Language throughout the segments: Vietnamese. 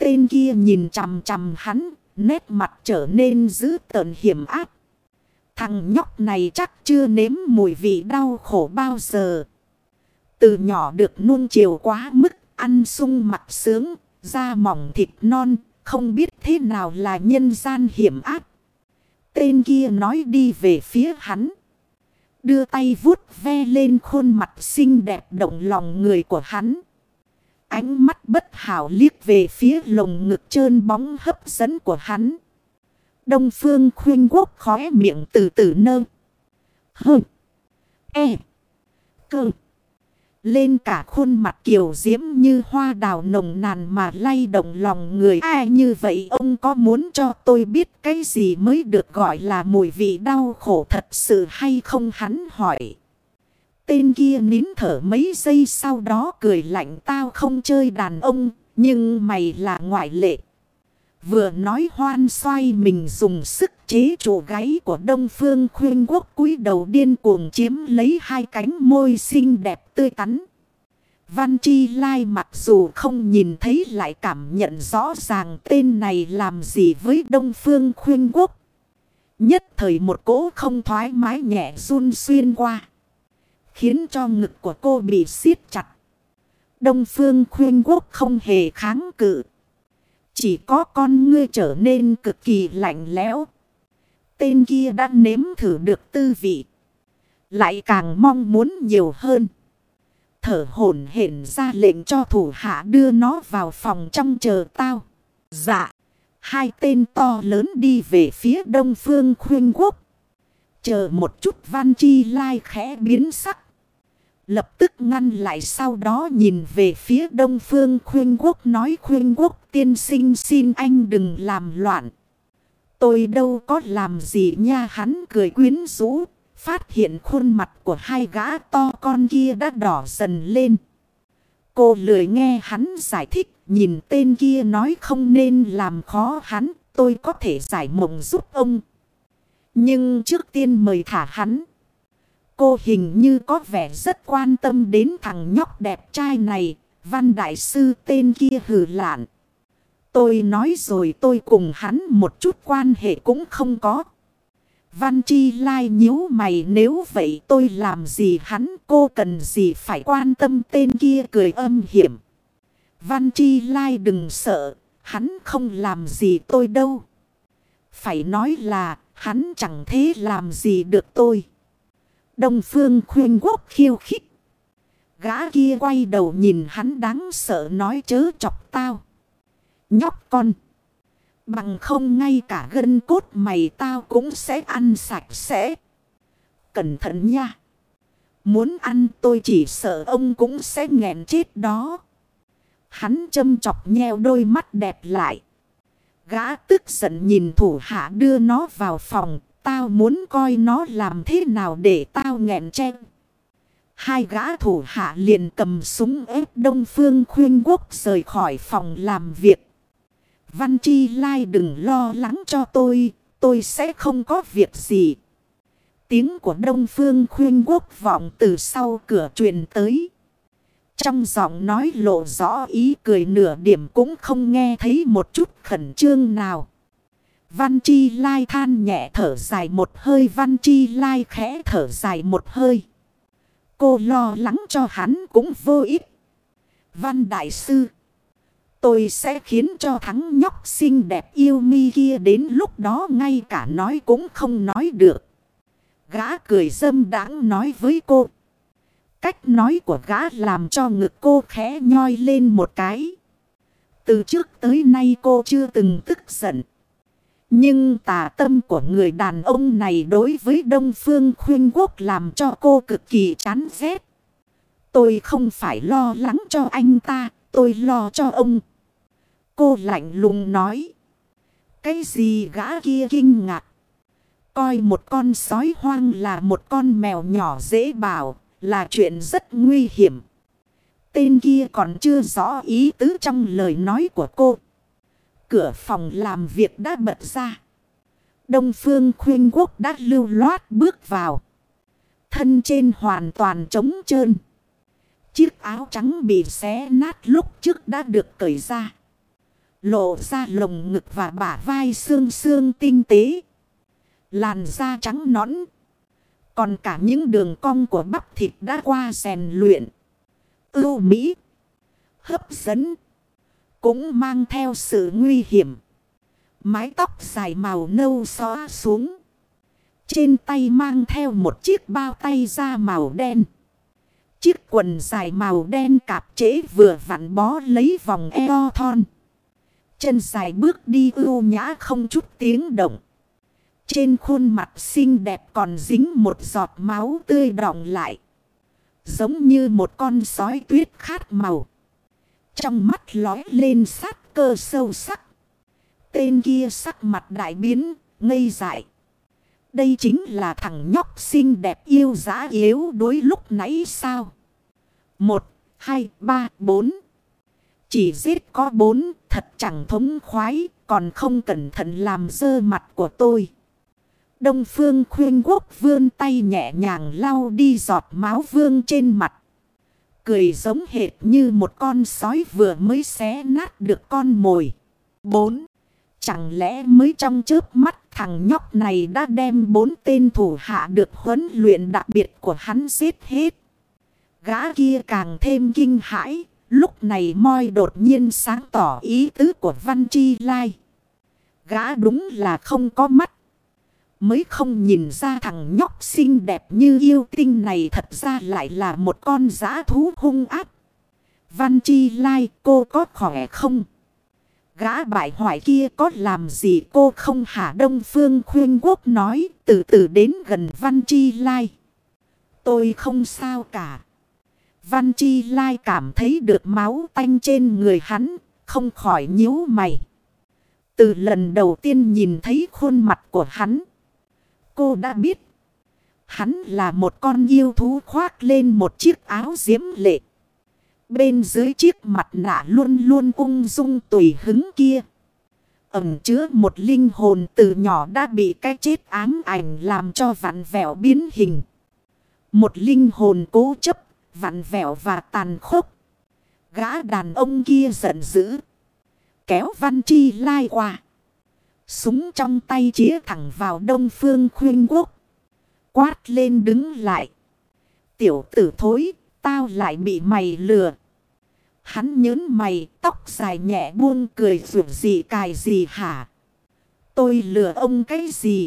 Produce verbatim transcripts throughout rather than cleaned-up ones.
Tên kia nhìn chằm chằm hắn, nét mặt trở nên dữ tợn hiểm ác. Thằng nhóc này chắc chưa nếm mùi vị đau khổ bao giờ. Từ nhỏ được nuông chiều quá mức, ăn sung mặc sướng, da mỏng thịt non, không biết thế nào là nhân gian hiểm ác. Tên kia nói đi về phía hắn. Đưa tay vuốt ve lên khuôn mặt xinh đẹp động lòng người của hắn. Ánh mắt bất hảo liếc về phía lồng ngực trơn bóng hấp dẫn của hắn. Đông Phương Khuynh Quốc khóe miệng từ từ nơ. Hơ. E. Cơ. Lên cả khuôn mặt kiều diễm như hoa đào nồng nàn mà lay động lòng người. Ai như vậy ông có muốn cho tôi biết cái gì mới được gọi là mùi vị đau khổ thật sự hay không, hắn hỏi. Tên kia nín thở mấy giây sau đó cười lạnh, tao không chơi đàn ông, nhưng mày là ngoại lệ. Vừa nói hoan xoay mình dùng sức chế trụ gáy của Đông Phương Khuynh Quốc, cúi đầu điên cuồng chiếm lấy hai cánh môi xinh đẹp tươi tắn. Văn Chi Lai mặc dù không nhìn thấy lại cảm nhận rõ ràng tên này làm gì với Đông Phương Khuynh Quốc. Nhất thời một cỗ không thoải mái nhẹ run xuyên qua, khiến cho ngực của cô bị siết chặt. Đông Phương Khuynh Quốc không hề kháng cự, chỉ có con ngươi trở nên cực kỳ lạnh lẽo. Tên kia đã nếm thử được tư vị, lại càng mong muốn nhiều hơn. Thở hổn hển ra lệnh cho thủ hạ đưa nó vào phòng trong chờ tao. Dạ. Hai tên to lớn đi về phía Đông Phương Khuynh Quốc. Chờ một chút, Văn Chi Lai khẽ biến sắc, lập tức ngăn lại, sau đó nhìn về phía Đông Phương Khuynh Quốc nói: Khuynh Quốc tiên sinh, xin anh đừng làm loạn. Tôi đâu có làm gì nha. Hắn cười quyến rũ, phát hiện khuôn mặt của hai gã to con kia đã đỏ dần lên. Cô lười nghe hắn giải thích, nhìn tên kia nói: không nên làm khó hắn, tôi có thể giải mộng giúp ông. Nhưng trước tiên mời thả hắn. Cô hình như có vẻ rất quan tâm đến thằng nhóc đẹp trai này. Văn đại sư tên kia hừ lạn. Tôi nói rồi, tôi cùng hắn một chút quan hệ cũng không có. Văn Chi Lai nhíu mày, nếu vậy tôi làm gì hắn, cô cần gì phải quan tâm, tên kia cười âm hiểm. Văn Chi Lai đừng sợ, hắn không làm gì tôi đâu. Phải nói là hắn chẳng thế làm gì được tôi. Đông Phương Khuynh Quốc khiêu khích. Gã kia quay đầu nhìn hắn đáng sợ nói: chớ chọc tao, nhóc con. Bằng không ngay cả gân cốt mày tao cũng sẽ ăn sạch sẽ. Cẩn thận nha. Muốn ăn tôi chỉ sợ ông cũng sẽ nghẹn chết đó. Hắn châm chọc nheo đôi mắt đẹp lại. Gã tức giận nhìn thủ hạ đưa nó vào phòng. Tao muốn coi nó làm thế nào để tao nghẹn che. Hai gã thủ hạ liền cầm súng ép Đông Phương Khuynh Quốc rời khỏi phòng làm việc. Văn Chi Lai đừng lo lắng cho tôi, tôi sẽ không có việc gì. Tiếng của Đông Phương Khuynh Quốc vọng từ sau cửa truyền tới. Trong giọng nói lộ rõ ý cười, nửa điểm cũng không nghe thấy một chút khẩn trương nào. Văn Chi Lai than nhẹ thở dài một hơi. Văn Chi Lai khẽ thở dài một hơi. Cô lo lắng cho hắn cũng vô ích. Văn đại sư, tôi sẽ khiến cho thằng nhóc xinh đẹp yêu mi kia đến lúc đó ngay cả nói cũng không nói được. Gã cười dâm đãng nói với cô. Cách nói của gã làm cho ngực cô khẽ nhoi lên một cái. Từ trước tới nay cô chưa từng tức giận. Nhưng tà tâm của người đàn ông này đối với Đông Phương Khuynh Quốc làm cho cô cực kỳ chán ghét. Tôi không phải lo lắng cho anh ta, tôi lo cho ông. Cô lạnh lùng nói. Cái gì? Gã kia kinh ngạc. Coi một con sói hoang là một con mèo nhỏ dễ bảo là chuyện rất nguy hiểm. Tên kia còn chưa rõ ý tứ trong lời nói của cô. Cửa phòng làm việc đã bật ra. Đông Phương Khuynh Quốc đã lưu loát bước vào. Thân trên hoàn toàn trống trơn. Chiếc áo trắng bị xé nát lúc trước đã được cởi ra. lộ ra lồng ngực và bả vai xương xương tinh tế. Làn da trắng nõn. Còn cả những đường cong của bắp thịt đã qua rèn luyện. Ưu mỹ. Hấp dẫn. Cũng mang theo sự nguy hiểm. Mái tóc dài màu nâu xõa xuống. Trên tay mang theo một chiếc bao tay da màu đen. Chiếc quần dài màu đen cạp trễ vừa vặn bó lấy vòng eo thon. Chân dài bước đi ưu nhã không chút tiếng động. Trên khuôn mặt xinh đẹp còn dính một giọt máu tươi đọng lại. Giống như một con sói tuyết khát màu. Trong mắt lói lên sát cơ sâu sắc. Tên kia sắc mặt đại biến, ngây dại. Đây chính là thằng nhóc xinh đẹp yêu dã yếu đuối lúc nãy sao? Một, hai, ba, bốn. Chỉ giết có bốn, thật chẳng thống khoái, còn không cẩn thận làm dơ mặt của tôi. Đông Phương Khuyên Quốc vươn tay nhẹ nhàng lau đi giọt máu vương trên mặt. Cười giống hệt như một con sói vừa mới xé nát được con mồi. Bốn. Chẳng lẽ mới trong chớp mắt thằng nhóc này đã đem bốn tên thủ hạ được huấn luyện đặc biệt của hắn giết hết. Gã kia càng thêm kinh hãi. Lúc này moi đột nhiên sáng tỏ ý tứ của Văn Chi Lai. Gã đúng là không có mắt. Mới không nhìn ra thằng nhóc xinh đẹp như yêu tinh này thật ra lại là một con dã thú hung ác. Văn Chi Lai, cô có khỏe không? Gã bại hoại kia có làm gì cô không hả? Đông Phương Khuyên Quốc nói từ từ đến gần Văn Chi Lai. Tôi không sao cả. Văn Chi Lai cảm thấy được máu tanh trên người hắn, không khỏi nhíu mày. Từ lần đầu tiên nhìn thấy khuôn mặt của hắn, cô đã biết hắn là một con yêu thú khoác lên một chiếc áo diễm lệ. Bên dưới chiếc mặt nạ luôn luôn ung dung tùy hứng kia, ẩn chứa một linh hồn từ nhỏ đã bị cái chết ám ảnh làm cho vặn vẹo biến hình. Một linh hồn cố chấp, vặn vẹo và tàn khốc. Gã đàn ông kia giận dữ, kéo Văn Chi Lai qua. Súng trong tay chĩa thẳng vào Đông Phương Khuyên Quốc. Quát lên đứng lại. Tiểu tử thối, tao lại bị mày lừa. Hắn nhớn mày, tóc dài nhẹ buông cười rủ gì cài gì hả? Tôi lừa ông cái gì?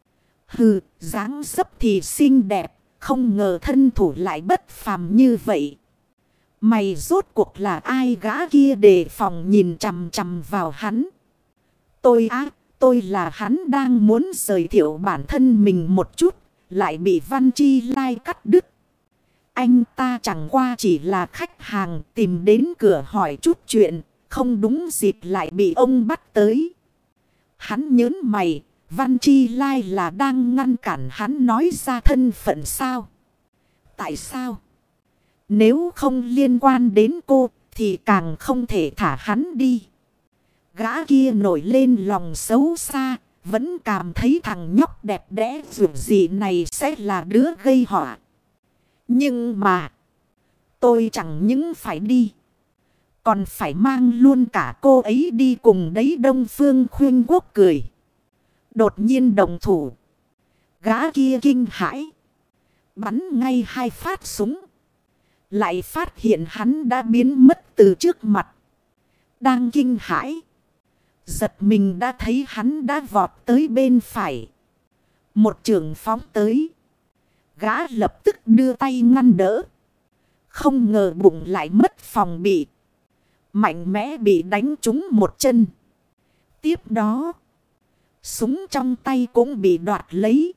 Hừ, dáng dấp thì xinh đẹp, không ngờ thân thủ lại bất phàm như vậy. Mày rốt cuộc là ai? Gã kia đề phòng nhìn chằm chằm vào hắn. Tôi á, tôi là hắn đang muốn giới thiệu bản thân mình một chút, lại bị Văn Chi Lai cắt đứt. Anh ta chẳng qua chỉ là khách hàng tìm đến cửa hỏi chút chuyện, không đúng dịp lại bị ông bắt tới. Hắn nhớn mày, Văn Chi Lai là đang ngăn cản hắn nói ra thân phận sao? Tại sao? Nếu không liên quan đến cô thì càng không thể thả hắn đi. Gã kia nổi lên lòng xấu xa, vẫn cảm thấy thằng nhóc đẹp đẽ dù gì này sẽ là đứa gây họa. Nhưng mà tôi chẳng những phải đi, còn phải mang luôn cả cô ấy đi cùng đấy. Đông Phương Khuyên Quốc cười. Đột nhiên đồng thủ. Gã kia kinh hãi, bắn ngay hai phát súng. Lại phát hiện hắn đã biến mất từ trước mặt. Đang kinh hãi, giật mình đã thấy hắn đã vọt tới bên phải. Một chưởng phóng tới. Gã lập tức đưa tay ngăn đỡ. Không ngờ bụng lại mất phòng bị. Mạnh mẽ bị đánh trúng một chân. Tiếp đó, súng trong tay cũng bị đoạt lấy.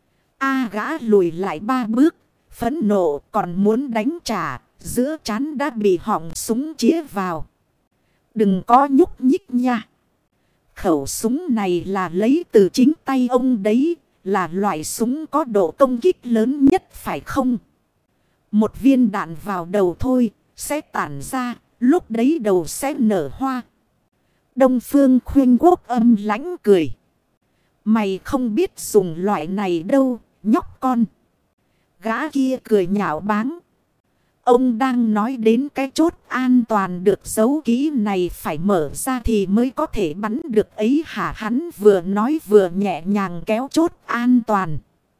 A gã lùi lại ba bước. Phẫn nộ còn muốn đánh trả. Giữa trán đã bị họng súng chĩa vào. Đừng có nhúc nhích nha. Khẩu súng này là lấy từ chính tay ông đấy. Là loại súng có độ công kích lớn nhất phải không? Một viên đạn vào đầu thôi sẽ tản ra. Lúc đấy đầu sẽ nở hoa. Đông Phương Khuyên Quốc âm lãnh cười. Mày không biết dùng loại này đâu, nhóc con. Gã kia cười nhạo báng. Ông đang nói đến cái chốt an toàn được giấu kỹ này phải mở ra thì mới có thể bắn được ấy hả? Hắn vừa nói vừa nhẹ nhàng kéo chốt an toàn.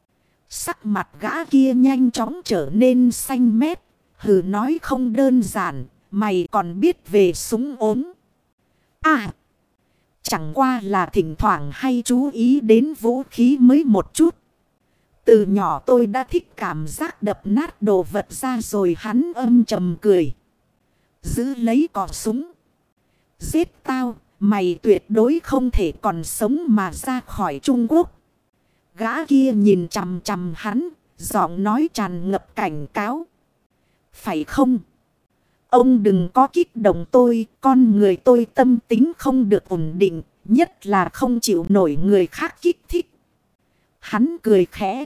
Sắc mặt gã kia nhanh chóng trở nên xanh mét. Hừ, nói không đơn giản, mày còn biết về súng ốm. À, chẳng qua là thỉnh thoảng hay chú ý đến vũ khí mới một chút. Từ nhỏ tôi đã thích cảm giác đập nát đồ vật ra rồi. Hắn âm trầm cười. Giữ lấy cò súng. Giết tao, mày tuyệt đối không thể còn sống mà ra khỏi Trung Quốc. Gã kia nhìn chằm chằm hắn, giọng nói tràn ngập cảnh cáo. Phải không? Ông đừng có kích động tôi, con người tôi tâm tính không được ổn định, nhất là không chịu nổi người khác kích thích. Hắn cười khẽ.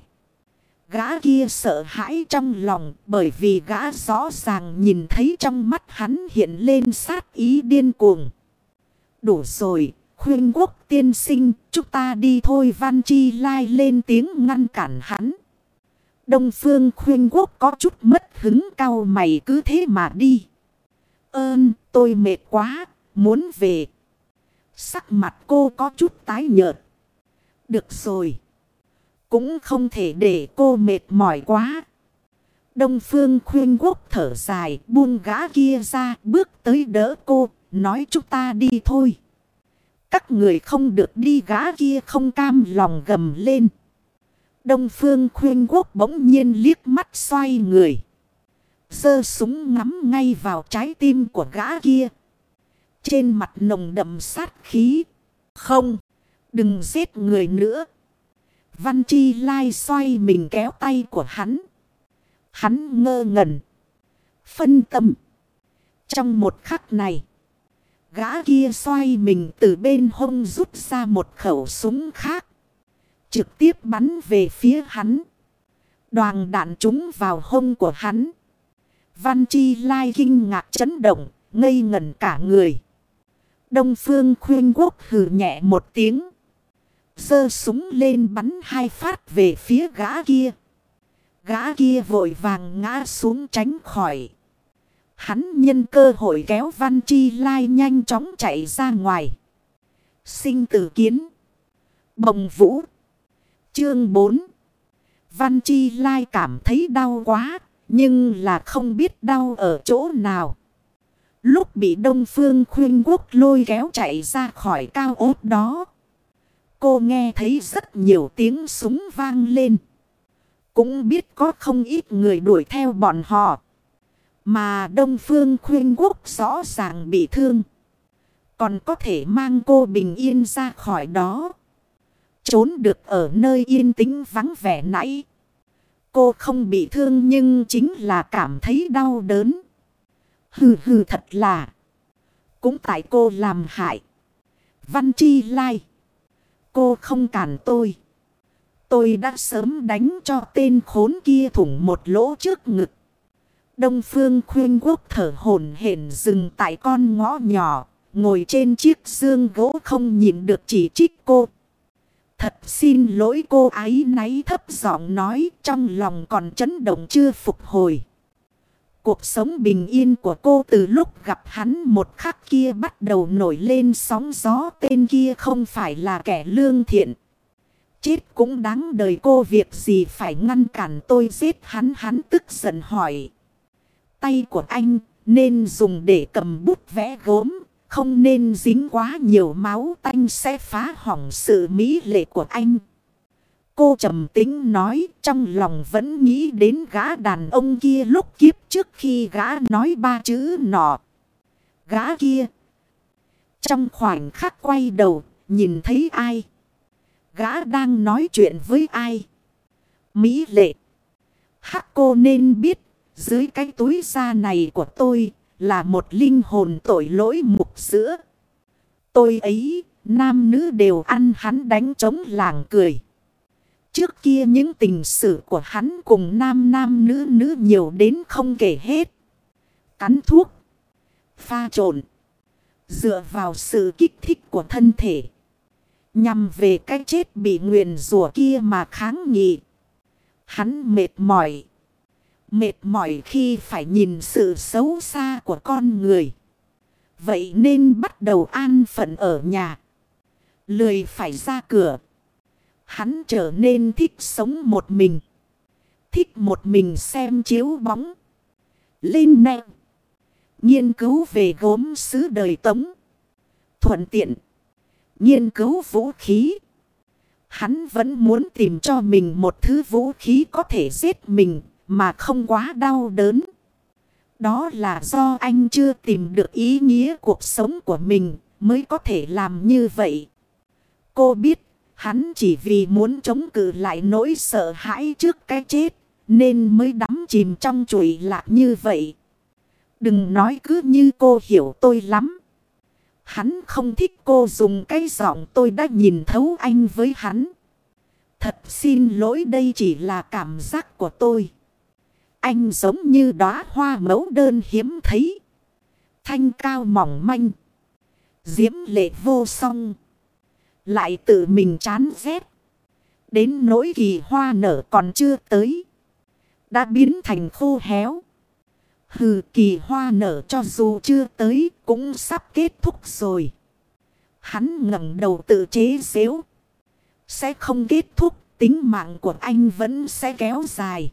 Gã kia sợ hãi trong lòng bởi vì gã rõ ràng nhìn thấy trong mắt hắn hiện lên sát ý điên cuồng. Đủ rồi, Khuyên Quốc tiên sinh, chúng ta đi thôi. Văn Chi Lai lên tiếng ngăn cản hắn. Đông Phương Khuyên Quốc có chút mất hứng, cau mày. Cứ thế mà đi. Ơn, tôi mệt quá, muốn về. Sắc mặt cô có chút tái nhợt. Được rồi. Cũng không thể để cô mệt mỏi quá. Đông Phương Khuyên Quốc thở dài, buông gã kia ra, bước tới đỡ cô, nói chúng ta đi thôi. Các người không được đi. Gã kia không cam lòng gầm lên. Đông Phương Khuyên Quốc bỗng nhiên liếc mắt xoay người. Giơ súng ngắm ngay vào trái tim của gã kia. Trên mặt nồng đậm sát khí. Không, đừng giết người nữa. Văn Chi Lai xoay mình kéo tay của hắn. Hắn ngơ ngẩn. Phân tâm. Trong một khắc này. Gã kia xoay mình từ bên hông rút ra một khẩu súng khác. Trực tiếp bắn về phía hắn. Đoàn đạn trúng vào hông của hắn. Văn Chi Lai kinh ngạc chấn động. Ngây ngẩn cả người. Đông Phương Khuyên Quốc hừ nhẹ một tiếng. Giơ súng lên bắn hai phát về phía gã kia. Gã kia vội vàng ngã xuống tránh khỏi. Hắn nhân cơ hội kéo Văn Chi Lai nhanh chóng chạy ra ngoài. Sinh tử kiến. Bồng Vũ. Chương bốn. Văn Chi Lai cảm thấy đau quá. Nhưng là không biết đau ở chỗ nào. Lúc bị Đông Phương Khuyên Quốc lôi kéo chạy ra khỏi cao ốt đó. Cô nghe thấy rất nhiều tiếng súng vang lên. Cũng biết có không ít người đuổi theo bọn họ. Mà Đông Phương Khuyên Quốc rõ ràng bị thương. Còn có thể mang cô bình yên ra khỏi đó. Trốn được ở nơi yên tĩnh vắng vẻ nãy. Cô không bị thương nhưng chính là cảm thấy đau đớn. Hừ hừ, thật là. Cũng tại cô làm hại. Văn Chi Lai. Cô không cản tôi. Tôi đã sớm đánh cho tên khốn kia thủng một lỗ trước ngực. Đông Phương Khuyên Quốc thở hổn hển dừng tại con ngõ nhỏ. Ngồi trên chiếc giường gỗ không nhìn được chỉ trích cô. Thật xin lỗi, cô áy náy thấp giọng nói, trong lòng còn chấn động chưa phục hồi. Cuộc sống bình yên của cô từ lúc gặp hắn một khắc kia bắt đầu nổi lên sóng gió. Tên kia không phải là kẻ lương thiện. Chết cũng đáng đời, cô việc gì phải ngăn cản tôi giết hắn? Hắn tức giận hỏi. Tay của anh nên dùng để cầm bút vẽ gốm. Không nên dính quá nhiều máu tanh sẽ phá hỏng sự mỹ lệ của anh. Cô trầm tính nói, trong lòng vẫn nghĩ đến gã đàn ông kia lúc kiếp trước khi gã nói ba chữ nọ. Gã kia. Trong khoảnh khắc quay đầu, nhìn thấy ai? Gã đang nói chuyện với ai? Mỹ lệ. Hắc, cô nên biết, dưới cái túi da này của tôi là một linh hồn tội lỗi mục sữa. Tôi ấy, nam nữ đều ăn hắn đánh trống làng cười. Trước kia những tình sự của hắn cùng nam nam nữ nữ nhiều đến không kể hết. Cắn thuốc, pha trộn, dựa vào sự kích thích của thân thể. Nhằm về cái chết bị nguyền rủa kia mà kháng nghị. Hắn mệt mỏi. Mệt mỏi khi phải nhìn sự xấu xa của con người. Vậy nên bắt đầu an phận ở nhà. Lười phải ra cửa. Hắn trở nên thích sống một mình. Thích một mình xem chiếu bóng. Lên nè. Nghiên cứu về gốm sứ đời Tống. Thuận tiện. Nghiên cứu vũ khí. Hắn vẫn muốn tìm cho mình một thứ vũ khí có thể giết mình mà không quá đau đớn. Đó là do anh chưa tìm được ý nghĩa cuộc sống của mình mới có thể làm như vậy. Cô biết hắn chỉ vì muốn chống cự lại nỗi sợ hãi trước cái chết nên mới đắm chìm trong trụy lạc như vậy. Đừng nói cứ như cô hiểu tôi lắm. Hắn không thích cô dùng cái giọng tôi đã nhìn thấu anh với hắn. Thật xin lỗi, đây chỉ là cảm giác của tôi. Anh giống như đóa hoa mẫu đơn hiếm thấy. Thanh cao mỏng manh. Diễm lệ vô song. Lại tự mình chán ghét. Đến nỗi kỳ hoa nở còn chưa tới. Đã biến thành khô héo. Hừ, kỳ hoa nở cho dù chưa tới cũng sắp kết thúc rồi. Hắn ngẩng đầu tự chế giễu. Sẽ không kết thúc, tính mạng của anh vẫn sẽ kéo dài.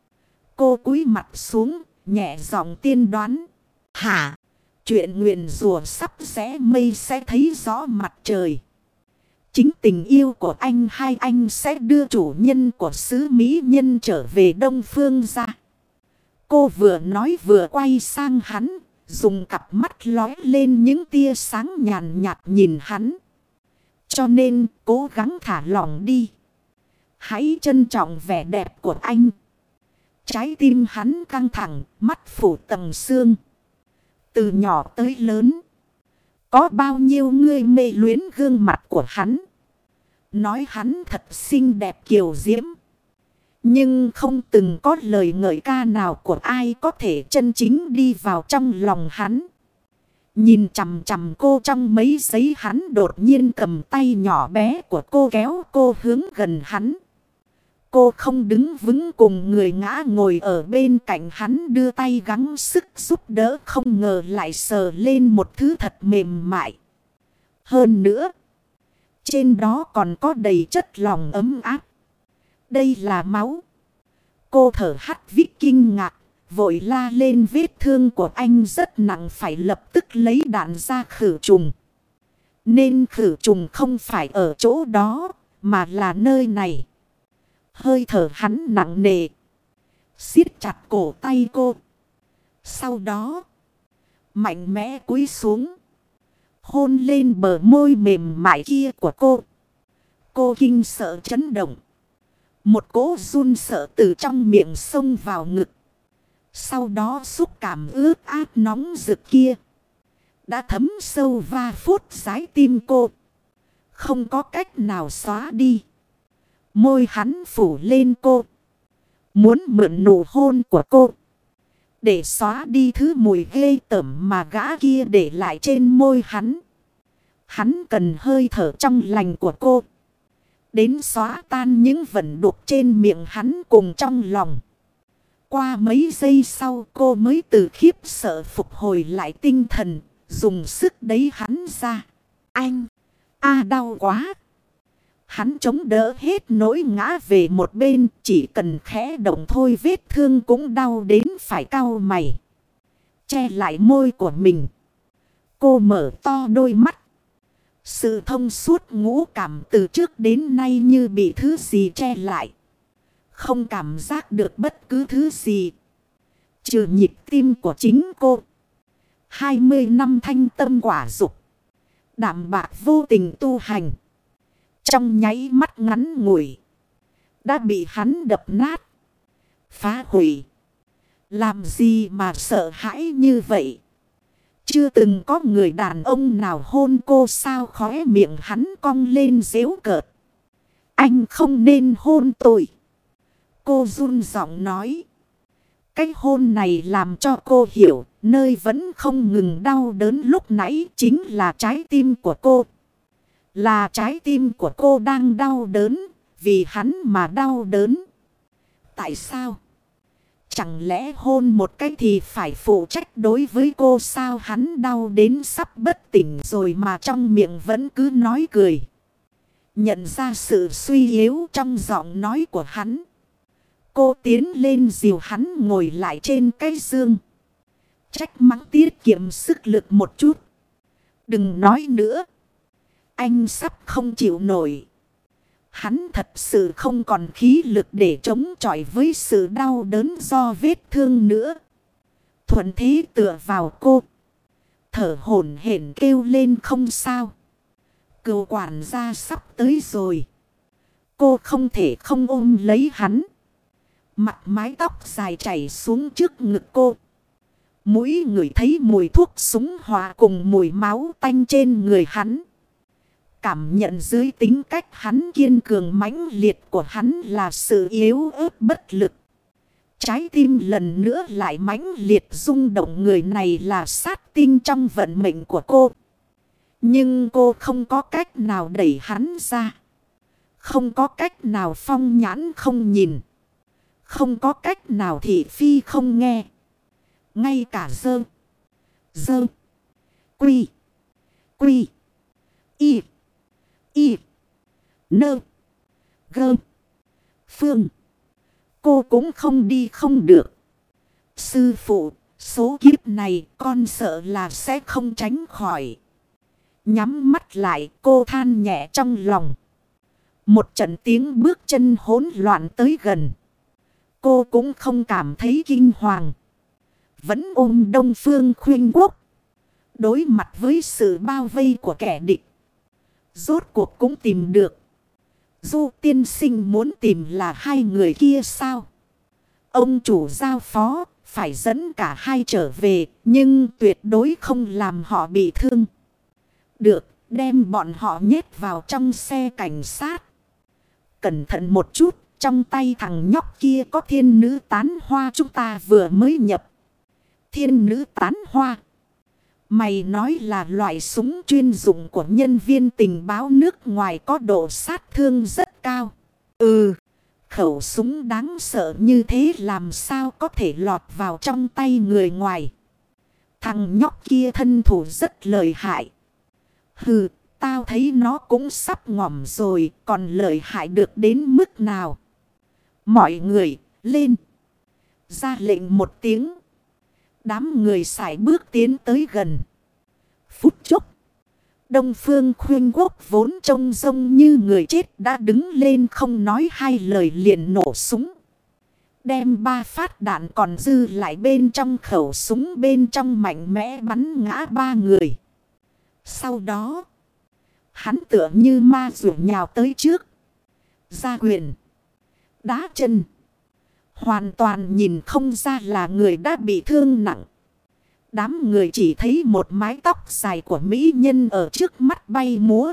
Cô cúi mặt xuống, nhẹ giọng tiên đoán. Hả? Chuyện nguyền rủa sắp rẽ mây sẽ thấy rõ mặt trời. Chính tình yêu của anh hai anh sẽ đưa chủ nhân của xứ mỹ nhân trở về Đông Phương ra. Cô vừa nói vừa quay sang hắn, dùng cặp mắt lóe lên những tia sáng nhàn nhạt nhìn hắn. Cho nên cố gắng thả lỏng đi. Hãy trân trọng vẻ đẹp của anh. Trái tim hắn căng thẳng, mắt phủ tầng xương. Từ nhỏ tới lớn, có bao nhiêu người mê luyến gương mặt của hắn. Nói hắn thật xinh đẹp kiều diễm. Nhưng không từng có lời ngợi ca nào của ai có thể chân chính đi vào trong lòng hắn. Nhìn chằm chằm cô trong mấy giây, hắn đột nhiên cầm tay nhỏ bé của cô kéo cô hướng gần hắn. Cô không đứng vững cùng người ngã ngồi ở bên cạnh hắn, đưa tay gắng sức giúp đỡ, không ngờ lại sờ lên một thứ thật mềm mại. Hơn nữa, trên đó còn có đầy chất lỏng ấm áp. Đây là máu. Cô thở hắt vít kinh ngạc, vội la lên, vết thương của anh rất nặng, phải lập tức lấy đạn ra khử trùng. Nên khử trùng không phải ở chỗ đó, mà là nơi này. Hơi thở hắn nặng nề, siết chặt cổ tay cô. Sau đó, mạnh mẽ cúi xuống, hôn lên bờ môi mềm mại kia của cô. Cô kinh sợ chấn động. Một cỗ run sợ từ trong miệng xông vào ngực. Sau đó xúc cảm ướt át nóng rực kia đã thấm sâu va phút trái tim cô, không có cách nào xóa đi. Môi hắn phủ lên cô, muốn mượn nụ hôn của cô để xóa đi thứ mùi ghê tởm mà gã kia để lại trên môi hắn. Hắn cần hơi thở trong lành của cô đến xóa tan những vẩn đục trên miệng hắn cùng trong lòng. Qua mấy giây sau, cô mới từ khiếp sợ phục hồi lại tinh thần, dùng sức đẩy hắn ra. Anh! A đau quá! Hắn chống đỡ hết nỗi ngã về một bên, chỉ cần khẽ động thôi vết thương cũng đau đến phải cau mày. Che lại môi của mình. Cô mở to đôi mắt. Sự thông suốt ngũ cảm từ trước đến nay như bị thứ gì che lại. Không cảm giác được bất cứ thứ gì, trừ nhịp tim của chính cô. hai mươi năm thanh tâm quả dục, đạm bạc vô tình tu hành, trong nháy mắt ngắn ngủi đã bị hắn đập nát, phá hủy. Làm gì mà sợ hãi như vậy? Chưa từng có người đàn ông nào hôn cô sao? Khóe miệng hắn cong lên giễu cợt. Anh không nên hôn tôi. Cô run giọng nói. Cái hôn này làm cho cô hiểu nơi vẫn không ngừng đau đớn lúc nãy chính là trái tim của cô. Là trái tim của cô đang đau đớn vì hắn mà đau đớn. Tại sao? Chẳng lẽ hôn một cái thì phải phụ trách đối với cô sao? Hắn đau đến sắp bất tỉnh rồi mà trong miệng vẫn cứ nói cười. Nhận ra sự suy yếu trong giọng nói của hắn, cô tiến lên dìu hắn ngồi lại trên cái giường. Trách mắng tiết kiệm sức lực một chút. Đừng nói nữa. Anh sắp không chịu nổi. Hắn thật sự không còn khí lực để chống chọi với sự đau đớn do vết thương nữa. Thuận thế tựa vào cô, thở hổn hển kêu lên không sao. Cựu quản gia sắp tới rồi. Cô không thể không ôm lấy hắn. Mặt mái tóc dài chảy xuống trước ngực cô. Mũi ngửi thấy mùi thuốc súng hòa cùng mùi máu tanh trên người hắn. Cảm nhận dưới tính cách hắn kiên cường mãnh liệt của hắn là sự yếu ớt bất lực. Trái tim lần nữa lại mãnh liệt rung động. Người này là sát tinh trong vận mệnh của cô. Nhưng cô không có cách nào đẩy hắn ra. Không có cách nào phong nhãn không nhìn. Không có cách nào thị phi không nghe. Ngay cả dơ, dơ, quy, quy, y, y, nơ, gơ, phương. Cô cũng không đi không được. Sư phụ, số kiếp này con sợ là sẽ không tránh khỏi. Nhắm mắt lại cô than nhẹ trong lòng. Một trận tiếng bước chân hỗn loạn tới gần. Cô cũng không cảm thấy kinh hoàng. Vẫn ôm Đông Phương Khuynh Quốc. Đối mặt với sự bao vây của kẻ địch. Rốt cuộc cũng tìm được. Du tiên sinh muốn tìm là hai người kia sao? Ông chủ giao phó phải dẫn cả hai trở về. Nhưng tuyệt đối không làm họ bị thương. Được, đem bọn họ nhét vào trong xe cảnh sát. Cẩn thận một chút, trong tay thằng nhóc kia có thiên nữ tán hoa chúng ta vừa mới nhập. Thiên nữ tán hoa. Mày nói là loại súng chuyên dụng của nhân viên tình báo nước ngoài có độ sát thương rất cao. Ừ, khẩu súng đáng sợ như thế làm sao có thể lọt vào trong tay người ngoài. Thằng nhóc kia thân thủ rất lợi hại. Hừ, tao thấy nó cũng sắp ngỏm rồi, còn lợi hại được đến mức nào. Mọi người, lên. Ra lệnh một tiếng. Đám người sải bước tiến tới gần. Phút chốc. Đông Phương Khuynh Quốc vốn trông rông như người chết đã đứng lên không nói hai lời liền nổ súng. Đem ba phát đạn còn dư lại bên trong khẩu súng bên trong mạnh mẽ bắn ngã ba người. Sau đó, hắn tựa như ma rủ nhào tới trước. Ra quyền, đá chân. Hoàn toàn nhìn không ra là người đã bị thương nặng. Đám người chỉ thấy một mái tóc dài của mỹ nhân ở trước mắt bay múa.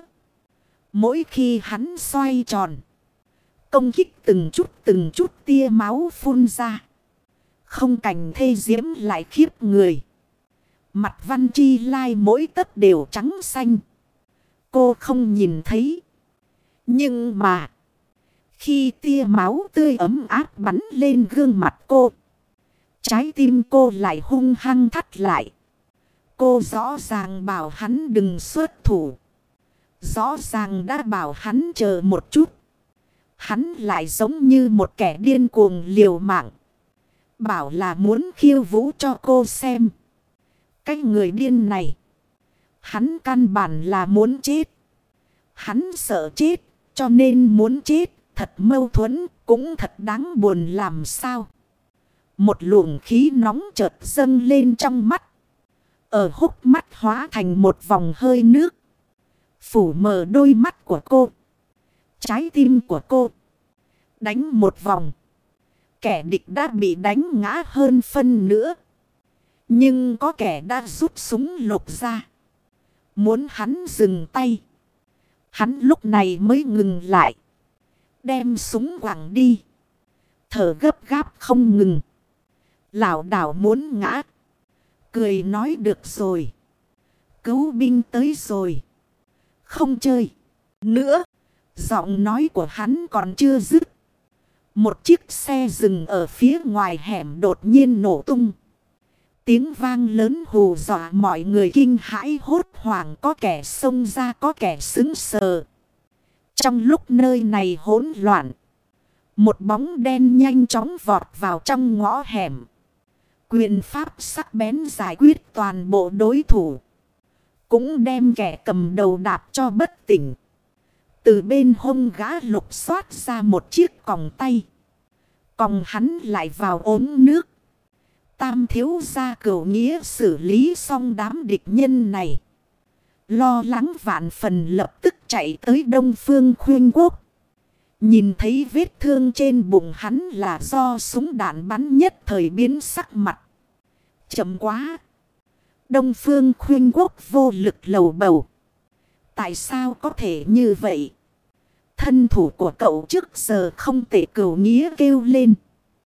Mỗi khi hắn xoay tròn, công kích từng chút từng chút tia máu phun ra. Không cảnh thê diễm lại khiếp người. Mặt Văn Chi Lai mỗi tấc đều trắng xanh. Cô không nhìn thấy. Nhưng mà khi tia máu tươi ấm áp bắn lên gương mặt cô, trái tim cô lại hung hăng thắt lại. Cô rõ ràng bảo hắn đừng xuất thủ. Rõ ràng đã bảo hắn chờ một chút. Hắn lại giống như một kẻ điên cuồng liều mạng. Bảo là muốn khiêu vũ cho cô xem. Cái người điên này, hắn căn bản là muốn chết. Hắn sợ chết, cho nên muốn chết. Thật mâu thuẫn, cũng thật đáng buồn làm sao. Một luồng khí nóng chợt dâng lên trong mắt. Ở hốc mắt hóa thành một vòng hơi nước. Phủ mờ đôi mắt của cô. Trái tim của cô. Đánh một vòng. Kẻ địch đã bị đánh ngã hơn phân nữa. Nhưng có kẻ đã rút súng lục ra. Muốn hắn dừng tay. Hắn lúc này mới ngừng lại. Đem súng quẳng đi. Thở gấp gáp không ngừng. Lảo đảo muốn ngã. Cười nói được rồi. Cứu binh tới rồi. Không chơi nữa. Giọng nói của hắn còn chưa dứt. Một chiếc xe dừng ở phía ngoài hẻm đột nhiên nổ tung. Tiếng vang lớn hù dọa mọi người kinh hãi hốt hoảng, có kẻ xông ra có kẻ sững sờ. Trong lúc nơi này hỗn loạn, một bóng đen nhanh chóng vọt vào trong ngõ hẻm. Quyền pháp sắc bén giải quyết toàn bộ đối thủ. Cũng đem kẻ cầm đầu đạp cho bất tỉnh. Từ bên hông gã lục xoát ra một chiếc còng tay. Còng hắn lại vào ống nước. Tam thiếu gia Cửu Nghĩa xử lý xong đám địch nhân này. Lo lắng vạn phần lập tức chạy tới Đông Phương Khuyên Quốc. Nhìn thấy vết thương trên bụng hắn là do súng đạn bắn nhất thời biến sắc mặt. Chậm quá. Đông Phương Khuyên Quốc vô lực lầu bầu. Tại sao có thể như vậy? Thân thủ của cậu trước giờ không thể. Cửu Nghĩa kêu lên.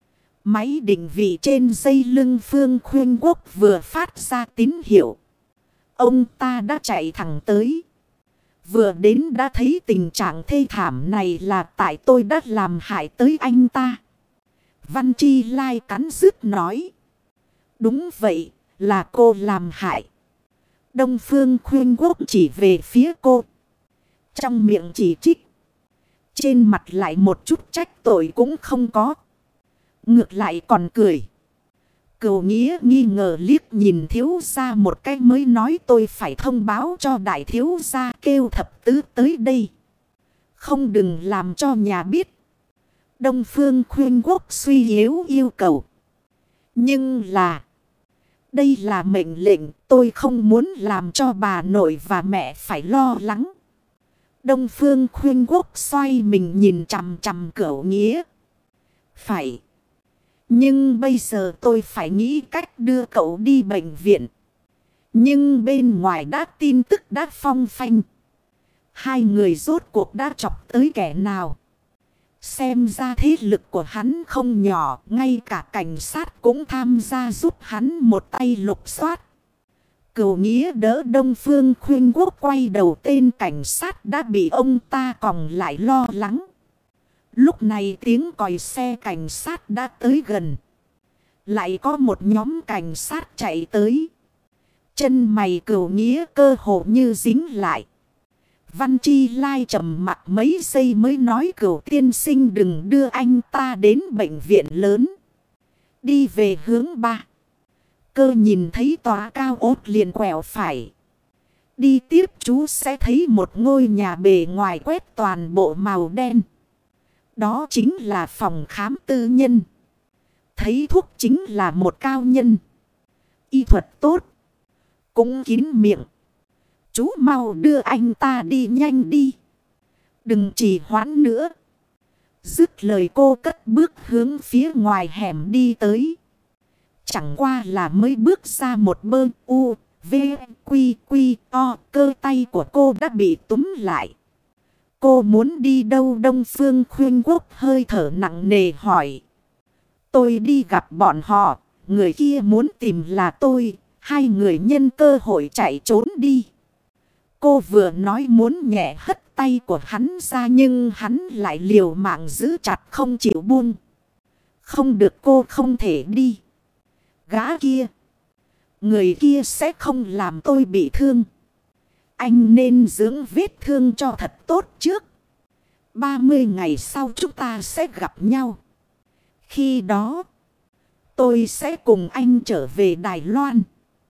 Máy định vị trên dây lưng Phương Khuyên Quốc vừa phát ra tín hiệu. Ông ta đã chạy thẳng tới. Vừa đến đã thấy tình trạng thê thảm này là tại tôi đã làm hại tới anh ta. Văn Chi Lai cắn rứt nói. Đúng vậy, là cô làm hại. Đông Phương Khuyên Quốc chỉ về phía cô. Trong miệng chỉ trích. Trên mặt lại một chút trách tội cũng không có. Ngược lại còn cười. Cửu Nghĩa nghi ngờ liếc nhìn thiếu gia một cái mới nói tôi phải thông báo cho đại thiếu gia kêu thập tứ tới đây. Không đừng làm cho nhà biết. Đông Phương Khuyên Quốc suy yếu yêu cầu. Nhưng là. Đây là mệnh lệnh, tôi không muốn làm cho bà nội và mẹ phải lo lắng. Đông Phương Khuyên Quốc xoay mình nhìn chằm chằm Cửu Nghĩa. Phải. Nhưng bây giờ tôi phải nghĩ cách đưa cậu đi bệnh viện. Nhưng bên ngoài đã tin tức đã phong phanh. Hai người rốt cuộc đã chọc tới kẻ nào? Xem ra thế lực của hắn không nhỏ. Ngay cả cảnh sát cũng tham gia giúp hắn một tay lục soát. Cửu Nghĩa đỡ Đông Phương Khuyên Quốc quay đầu, tên cảnh sát đã bị ông ta còng lại lo lắng. Lúc này tiếng còi xe cảnh sát đã tới gần. Lại có một nhóm cảnh sát chạy tới. Chân mày Cửu Nghĩa cơ hồ như dính lại. Văn Chi Lai trầm mặt mấy giây mới nói Cửu tiên sinh đừng đưa anh ta đến bệnh viện lớn. Đi về hướng ba. Cơ nhìn thấy tòa cao ốt liền quẹo phải. Đi tiếp chú sẽ thấy một ngôi nhà bề ngoài quét toàn bộ màu đen. Đó chính là phòng khám tư nhân. Thấy thuốc chính là một cao nhân. Y thuật tốt. Cũng kín miệng. Chú mau đưa anh ta đi nhanh đi. Đừng trì hoãn nữa. Dứt lời cô cất bước hướng phía ngoài hẻm đi tới. Chẳng qua là mới bước ra một bơ u, v, quy, quy, o. Cơ tay của cô đã bị túm lại. Cô muốn đi đâu? Đông Phương Khuyên Quốc hơi thở nặng nề hỏi. Tôi đi gặp bọn họ. Người kia muốn tìm là tôi. Hai người nhân cơ hội chạy trốn đi. Cô vừa nói muốn nhẹ hất tay của hắn ra nhưng hắn lại liều mạng giữ chặt không chịu buông. Không được, cô không thể đi. Gã kia. Người kia sẽ không làm tôi bị thương. Anh nên dưỡng vết thương cho thật tốt trước. ba mươi ngày sau chúng ta sẽ gặp nhau. Khi đó, tôi sẽ cùng anh trở về Đài Loan.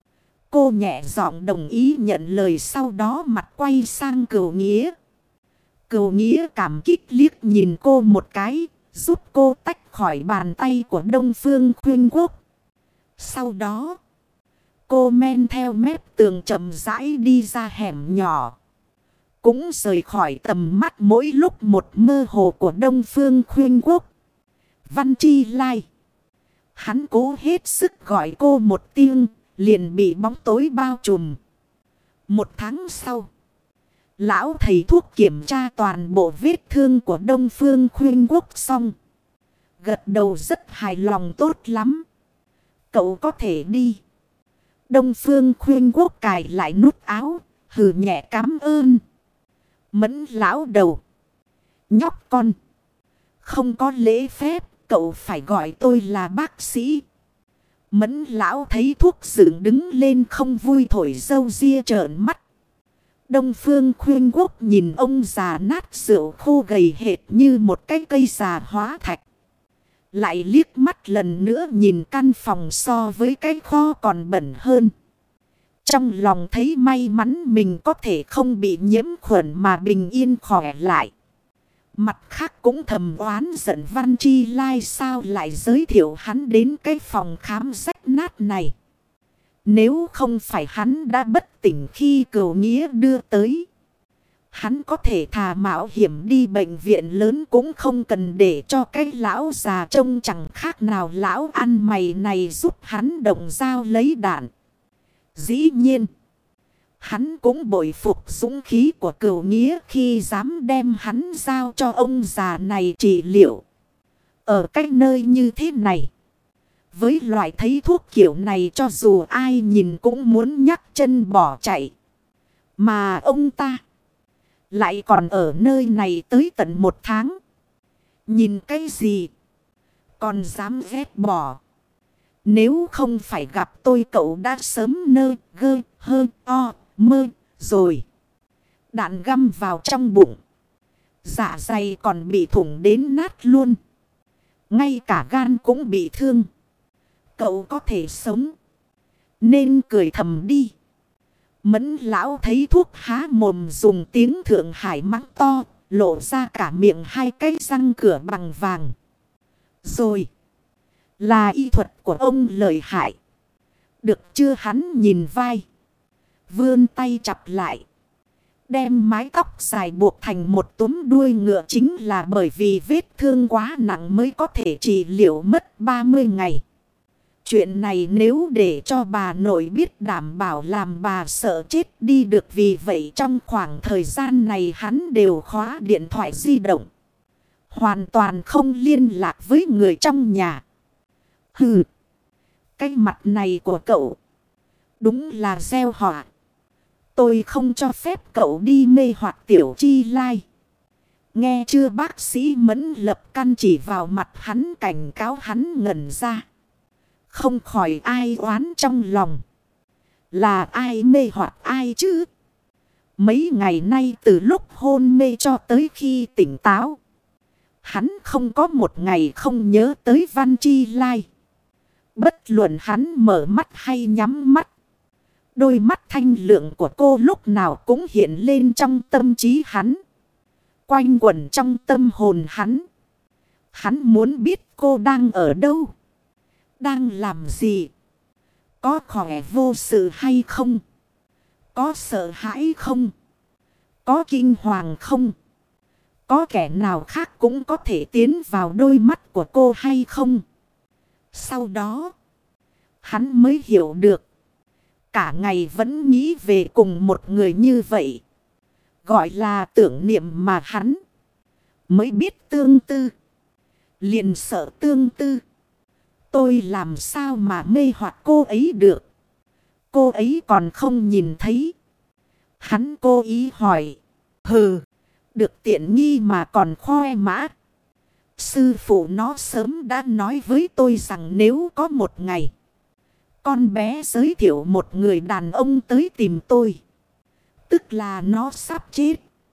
Cô nhẹ giọng đồng ý nhận lời, sau đó mặt quay sang Cửu Nghĩa. Cửu Nghĩa cảm kích liếc nhìn cô một cái, giúp cô tách khỏi bàn tay của Đông Phương Khuyên Quốc. Sau đó, cô men theo mép tường chậm rãi đi ra hẻm nhỏ. Cũng rời khỏi tầm mắt mỗi lúc một mơ hồ của Đông Phương Khuyên Quốc. Văn Chi Lai. Hắn cố hết sức gọi cô một tiếng, liền bị bóng tối bao trùm. Một tháng sau, lão thầy thuốc kiểm tra toàn bộ vết thương của Đông Phương Khuyên Quốc xong. Gật đầu rất hài lòng. Tốt lắm. Cậu có thể đi. Đông Phương Khuyên Quốc cài lại nút áo, hừ nhẹ cảm ơn. Mẫn lão đầu. Nhóc con. Không có lễ phép, cậu phải gọi tôi là bác sĩ. Mẫn lão thấy thuốc dựng đứng lên không vui thổi râu ria trợn mắt. Đông Phương Khuyên Quốc nhìn ông già nát rượu khô gầy hệt như một cái cây già hóa thạch. Lại liếc mắt lần nữa nhìn căn phòng so với cái kho còn bẩn hơn. Trong lòng thấy may mắn mình có thể không bị nhiễm khuẩn mà bình yên khỏe lại. Mặt khác cũng thầm oán giận Văn Chi Lai sao lại giới thiệu hắn đến cái phòng khám rách nát này. Nếu không phải hắn đã bất tỉnh khi Cửu Nghĩa đưa tới, hắn có thể thà mạo hiểm đi bệnh viện lớn cũng không cần để cho cái lão già trông chẳng khác nào lão ăn mày này giúp hắn động dao lấy đạn. Dĩ nhiên, hắn cũng bội phục dũng khí của Cửu Nghĩa khi dám đem hắn giao cho ông già này trị liệu. Ở cái nơi như thế này, với loại thấy thuốc kiểu này cho dù ai nhìn cũng muốn nhắc chân bỏ chạy. Mà ông ta lại còn ở nơi này tới tận một tháng. Nhìn cái gì? Còn dám ghét bỏ. Nếu không phải gặp tôi cậu đã sớm nơ gơ hơ o mơ rồi. Đạn găm vào trong bụng. Dạ dày còn bị thủng đến nát luôn. Ngay cả gan cũng bị thương. Cậu có thể sống. Nên cười thầm đi. Mẫn lão thấy thuốc há mồm dùng tiếng Thượng Hải mắng to. Lộ ra cả miệng hai cái răng cửa bằng vàng. Rồi. Là y thuật của ông lợi hại. Được chưa hắn nhìn vai. Vươn tay chặp lại. Đem mái tóc dài buộc thành một túm đuôi ngựa chính là bởi vì vết thương quá nặng mới có thể trị liệu mất ba mươi ngày. Chuyện này nếu để cho bà nội biết đảm bảo làm bà sợ chết đi được, vì vậy trong khoảng thời gian này hắn đều khóa điện thoại di động. Hoàn toàn không liên lạc với người trong nhà. Hừ, cái mặt này của cậu đúng là gieo họa. Tôi không cho phép cậu đi mê hoặc Tiểu Chi Lai. Nghe chưa? Bác sĩ Mẫn Lập căn chỉ vào mặt hắn cảnh cáo hắn ngẩn ra. Không khỏi ai oán trong lòng. Là ai mê hoặc ai chứ? Mấy ngày nay từ lúc hôn mê cho tới khi tỉnh táo, hắn không có một ngày không nhớ tới Văn Chi Lai. Bất luận hắn mở mắt hay nhắm mắt, đôi mắt thanh lượng của cô lúc nào cũng hiện lên trong tâm trí hắn. Quanh quẩn trong tâm hồn hắn. Hắn muốn biết cô đang ở đâu, đang làm gì, có khỏe vô sự hay không, có sợ hãi không, có kinh hoàng không, có kẻ nào khác cũng có thể tiến vào đôi mắt của cô hay không. Sau đó, hắn mới hiểu được. Cả ngày vẫn nghĩ về cùng một người như vậy, gọi là tưởng niệm, mà hắn mới biết tương tư. Liền sợ tương tư. Tôi làm sao mà mê hoặc cô ấy được? Cô ấy còn không nhìn thấy. Hắn cố ý hỏi. Hừ, được tiện nghi mà còn khoe mã. Sư phụ nó sớm đã nói với tôi rằng nếu có một ngày con bé giới thiệu một người đàn ông tới tìm tôi, tức là nó sắp chết.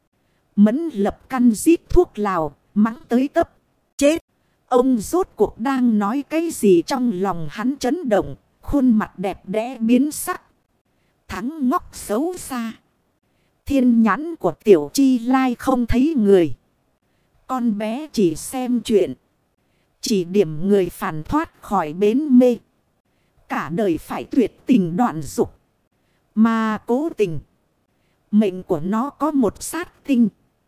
Mẫn Lập căn rít thuốc lào, mắng tới tấp. Chết! Ông rốt cuộc đang nói cái gì? Trong lòng hắn chấn động, khuôn mặt đẹp đẽ biến sắc. Thắng ngốc xấu xa. Thiên nhãn của Tiểu Chi Lai không thấy người. Con bé chỉ xem chuyện, chỉ điểm người phản thoát khỏi bến mê. Cả đời phải tuyệt tình đoạn dục, mà cố tình. Mệnh của nó có một sát tinh,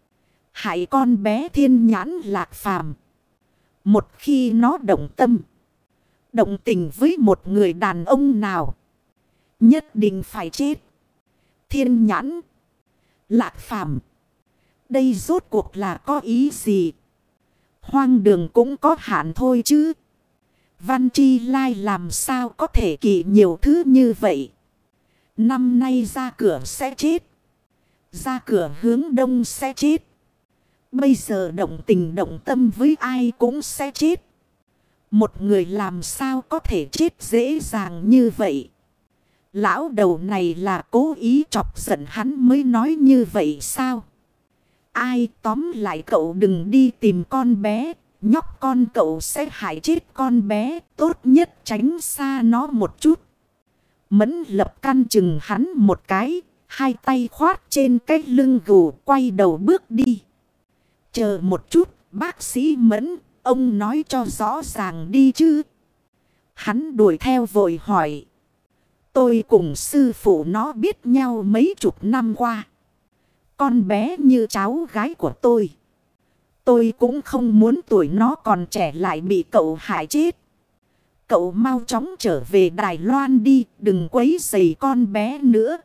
hại con bé thiên nhãn Lạc Phàm. Một khi nó động tâm, động tình với một người đàn ông nào, nhất định phải chết. Thiên nhãn Lạc Phàm, đây rốt cuộc là có ý gì? Hoang đường cũng có hạn thôi chứ. Văn Chi Lai làm sao có thể kỵ nhiều thứ như vậy? Năm nay ra cửa sẽ chết, ra cửa hướng đông sẽ chết, bây giờ động tình động tâm với ai cũng sẽ chết. Một người làm sao có thể chết dễ dàng như vậy? Lão đầu này là cố ý chọc giận hắn mới nói như vậy sao? Ai, tóm lại cậu đừng đi tìm con bé. Nhóc con cậu sẽ hại chết con bé. Tốt nhất tránh xa nó một chút. Mẫn Lập căn chừng hắn một cái. Hai tay khoát trên cái lưng gù, quay đầu bước đi. Chờ một chút, bác sĩ Mẫn, ông nói cho rõ ràng đi chứ. Hắn đuổi theo vội hỏi. Tôi cùng sư phụ nó biết nhau mấy chục năm qua. Con bé như cháu gái của tôi. Tôi cũng không muốn tuổi nó còn trẻ lại bị cậu hại chết. Cậu mau chóng trở về Đài Loan đi, đừng quấy rầy con bé nữa.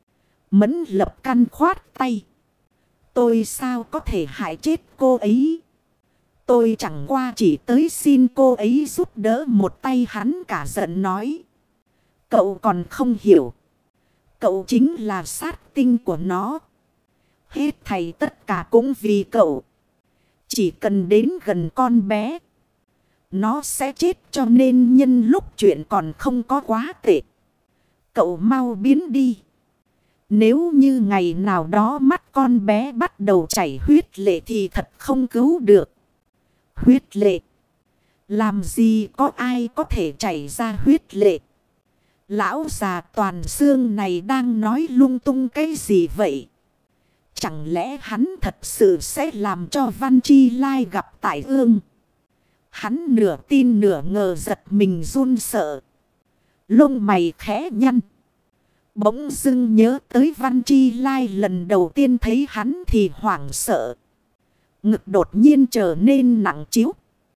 Mẫn Lập căn khoát tay. Tôi sao có thể hại chết cô ấy? Tôi chẳng qua chỉ tới xin cô ấy giúp đỡ một tay. Hắn cả giận nói. Cậu còn không hiểu. Cậu chính là sát tinh của nó. Hết thảy tất cả cũng vì cậu. Chỉ cần đến gần con bé, nó sẽ chết, cho nên nhân lúc chuyện còn không có quá tệ, cậu mau biến đi. Nếu như ngày nào đó mắt con bé bắt đầu chảy huyết lệ thì thật không cứu được. Huyết lệ? Làm gì có ai có thể chảy ra huyết lệ? Lão già toàn xương này đang nói lung tung cái gì vậy? Chẳng lẽ hắn thật sự sẽ làm cho Văn Chi Lai gặp tại ương? Hắn nửa tin nửa ngờ, giật mình run sợ. Lông mày khẽ nhăn. Bỗng dưng nhớ tới Văn Chi Lai lần đầu tiên thấy hắn thì hoảng sợ. Ngực đột nhiên trở nên nặng trĩu.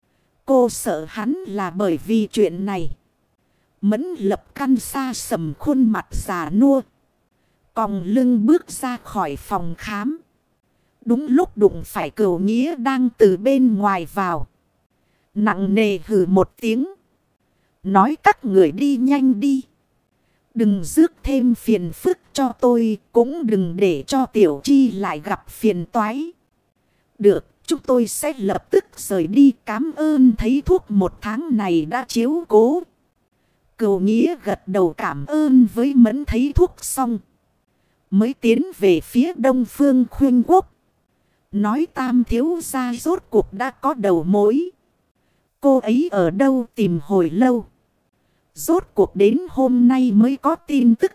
Cô sợ hắn là bởi vì chuyện này. Mẫn Lập căn xa sầm khuôn mặt già nua, còng lưng bước ra khỏi phòng khám. Đúng lúc đụng phải Cửu Nghĩa đang từ bên ngoài vào. Nặng nề hừ một tiếng. Nói các người đi nhanh đi. Đừng rước thêm phiền phức cho tôi. Cũng đừng để cho Tiểu Chi lại gặp phiền toái. Được, chúng tôi sẽ lập tức rời đi. Cảm ơn thầy thuốc một tháng này đã chiếu cố. Cửu Nghĩa gật đầu cảm ơn với Mẫn thấy thuốc xong, mới tiến về phía Đông Phương Khuyên Quốc. Nói Tam thiếu gia rốt cuộc đã có đầu mối. Cô ấy ở đâu tìm hồi lâu. Rốt cuộc đến hôm nay mới có tin tức.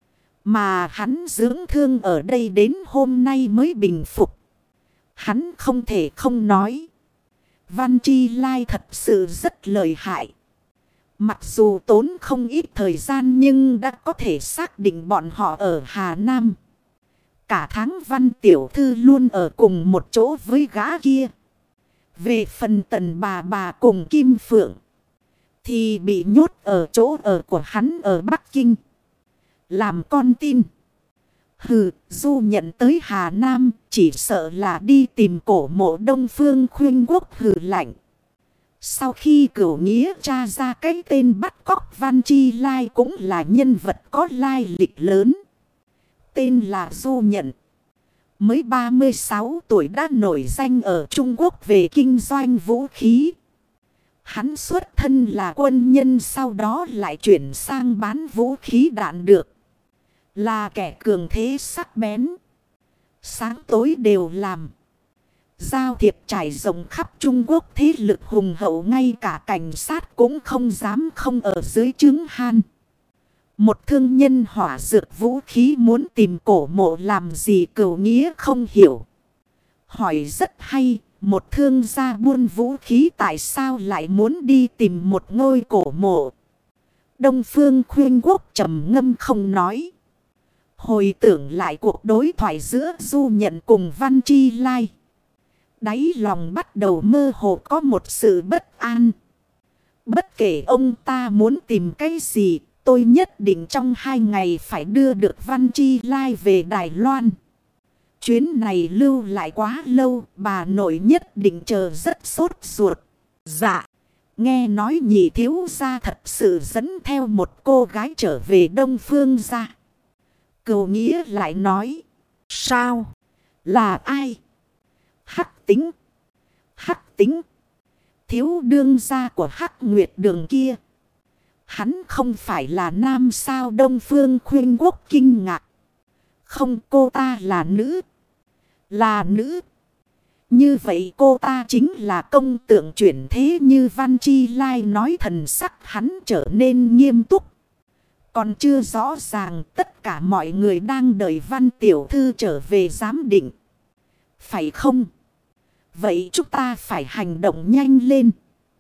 Mà hắn dưỡng thương ở đây đến hôm nay mới bình phục. Hắn không thể không nói. Văn Chi Lai thật sự rất lợi hại. Mặc dù tốn không ít thời gian nhưng đã có thể xác định bọn họ ở Hà Nam. Cả tháng Văn tiểu thư luôn ở cùng một chỗ với gã kia. Về phần Tần bà bà cùng Kim Phượng thì bị nhốt ở chỗ ở của hắn ở Bắc Kinh. Làm con tin. Hừ, Du nhận tới Hà Nam chỉ sợ là đi tìm cổ mộ Đông Phương Khuyên Quốc. Hừ lạnh. Sau khi Cửu Nghĩa tra ra cái tên bắt cóc Văn Chi Lai cũng là nhân vật có lai lịch lớn. Tên là Du Nhận. Mới ba mươi sáu tuổi đã nổi danh ở Trung Quốc về kinh doanh vũ khí. Hắn xuất thân là quân nhân, sau đó lại chuyển sang bán vũ khí đạn được. Là kẻ cường thế sắc bén. Sáng tối đều làm. Giao thiệp trải rộng khắp Trung Quốc, thế lực hùng hậu, ngay cả cảnh sát cũng không dám không ở dưới trướng han. Một thương nhân hỏa dược vũ khí muốn tìm cổ mộ làm gì Cửu Nghĩa không hiểu. Hỏi rất hay, một thương gia buôn vũ khí tại sao lại muốn đi tìm một ngôi cổ mộ? Đông Phương Khuyên Quốc trầm ngâm không nói. Hồi tưởng lại cuộc đối thoại giữa Du Nhận cùng Văn Chi Lai, đáy lòng bắt đầu mơ hồ có một sự bất an. Bất kể ông ta muốn tìm cái gì, tôi nhất định trong hai ngày phải đưa được Văn Chi Lai về Đài Loan. Chuyến này lưu lại quá lâu, bà nội nhất định chờ rất sốt ruột. Dạ, nghe nói nhị thiếu gia thật sự dẫn theo một cô gái trở về Đông Phương gia. Cửu Nghĩa lại nói. Sao? Là ai? Hắc tính. Hắc tính. Thiếu đương gia của Hắc Nguyệt Đường kia. Hắn không phải là nam sao? Đông Phương Khuyên Quốc kinh ngạc. Không, cô ta là nữ. Là nữ. Như vậy cô ta chính là công tượng chuyển thế như Văn Chi Lai nói, thần sắc hắn trở nên nghiêm túc. Còn chưa rõ ràng, tất cả mọi người đang đợi Văn Tiểu Thư trở về giám định. Phải không? Vậy chúng ta phải hành động nhanh lên.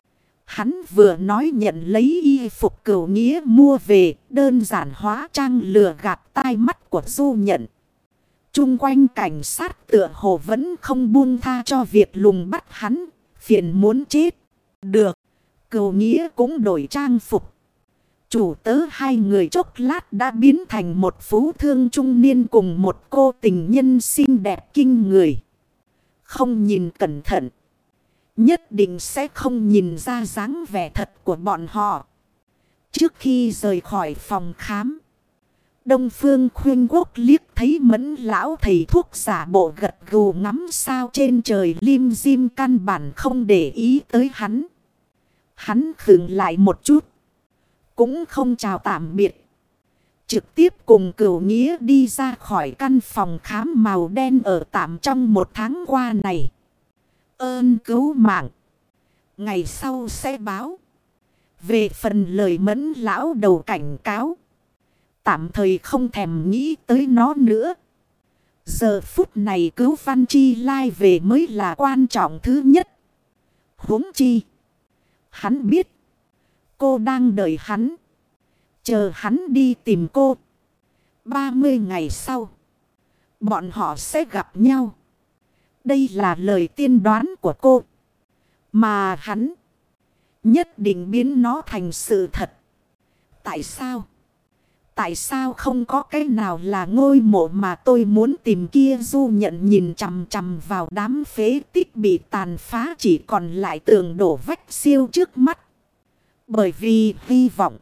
Hắn vừa nói nhận lấy y phục Cửu Nghĩa mua về, đơn giản hóa trang lừa gạt tai mắt của Du Nhận. Chung quanh cảnh sát tựa hồ vẫn không buông tha cho việc lùng bắt hắn, phiền muốn chết. Được, Cửu Nghĩa cũng đổi trang phục. Chủ tớ hai người chốc lát đã biến thành một phú thương trung niên cùng một cô tình nhân xinh đẹp kinh người. Không nhìn cẩn thận, nhất định sẽ không nhìn ra dáng vẻ thật của bọn họ. Trước khi rời khỏi phòng khám, Đông Phương Khuyên Quốc liếc thấy Mẫn lão thầy thuốc giả bộ gật gù ngắm sao trên trời lim dim, căn bản không để ý tới hắn. Hắn khựng lại một chút, cũng không chào tạm biệt, trực tiếp cùng Cửu Nghĩa đi ra khỏi căn phòng khám màu đen ở tạm trong một tháng qua này. Ơn cứu mạng, ngày sau sẽ báo. Về phần lời Mẫn lão đầu cảnh cáo, tạm thời không thèm nghĩ tới nó nữa. Giờ phút này cứu Văn Chi Lai về mới là quan trọng thứ nhất. Huống chi, hắn biết cô đang đợi hắn, chờ hắn đi tìm cô. ba mươi ngày sau, bọn họ sẽ gặp nhau. Đây là lời tiên đoán của cô, mà hắn nhất định biến nó thành sự thật. Tại sao? Tại sao không có cái nào là ngôi mộ mà tôi muốn tìm kia? Du Nhận nhìn chằm chằm vào đám phế tích bị tàn phá, chỉ còn lại tường đổ vách siêu trước mắt. Bởi vì hy vọng,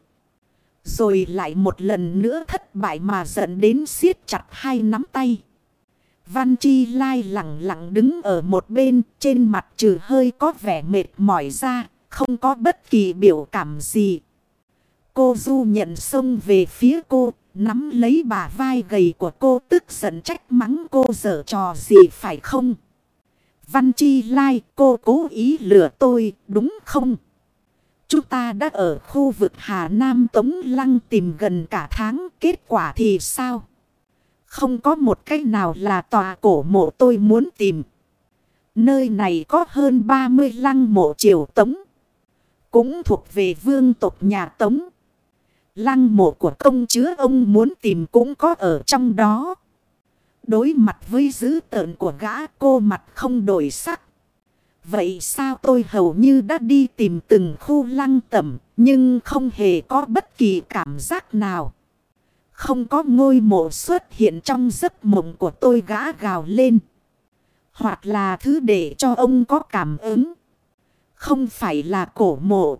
rồi lại một lần nữa thất bại mà dẫn đến siết chặt hai nắm tay. Văn Chi Lai lặng lặng đứng ở một bên, trên mặt trừ hơi có vẻ mệt mỏi ra, không có bất kỳ biểu cảm gì. Cô Du Nhận xông về phía cô, nắm lấy bả vai gầy của cô, tức giận trách mắng cô giở trò gì phải không? Văn Chi Lai, cô cố ý lừa tôi, đúng không? Chúng ta đã ở khu vực Hà Nam Tống Lăng tìm gần cả tháng, kết quả thì sao? Không có một cách nào là tòa cổ mộ tôi muốn tìm. Nơi này có hơn ba mươi lăng mộ triều Tống, cũng thuộc về vương tộc nhà Tống. Lăng mộ của công chúa ông muốn tìm cũng có ở trong đó. Đối mặt với dữ tợn của gã, cô mặt không đổi sắc. Vậy sao tôi hầu như đã đi tìm từng khu lăng tẩm, nhưng không hề có bất kỳ cảm giác nào. Không có ngôi mộ xuất hiện trong giấc mộng của tôi, gã gào lên. Hoặc là thứ để cho ông có cảm ứng. Không phải là cổ mộ,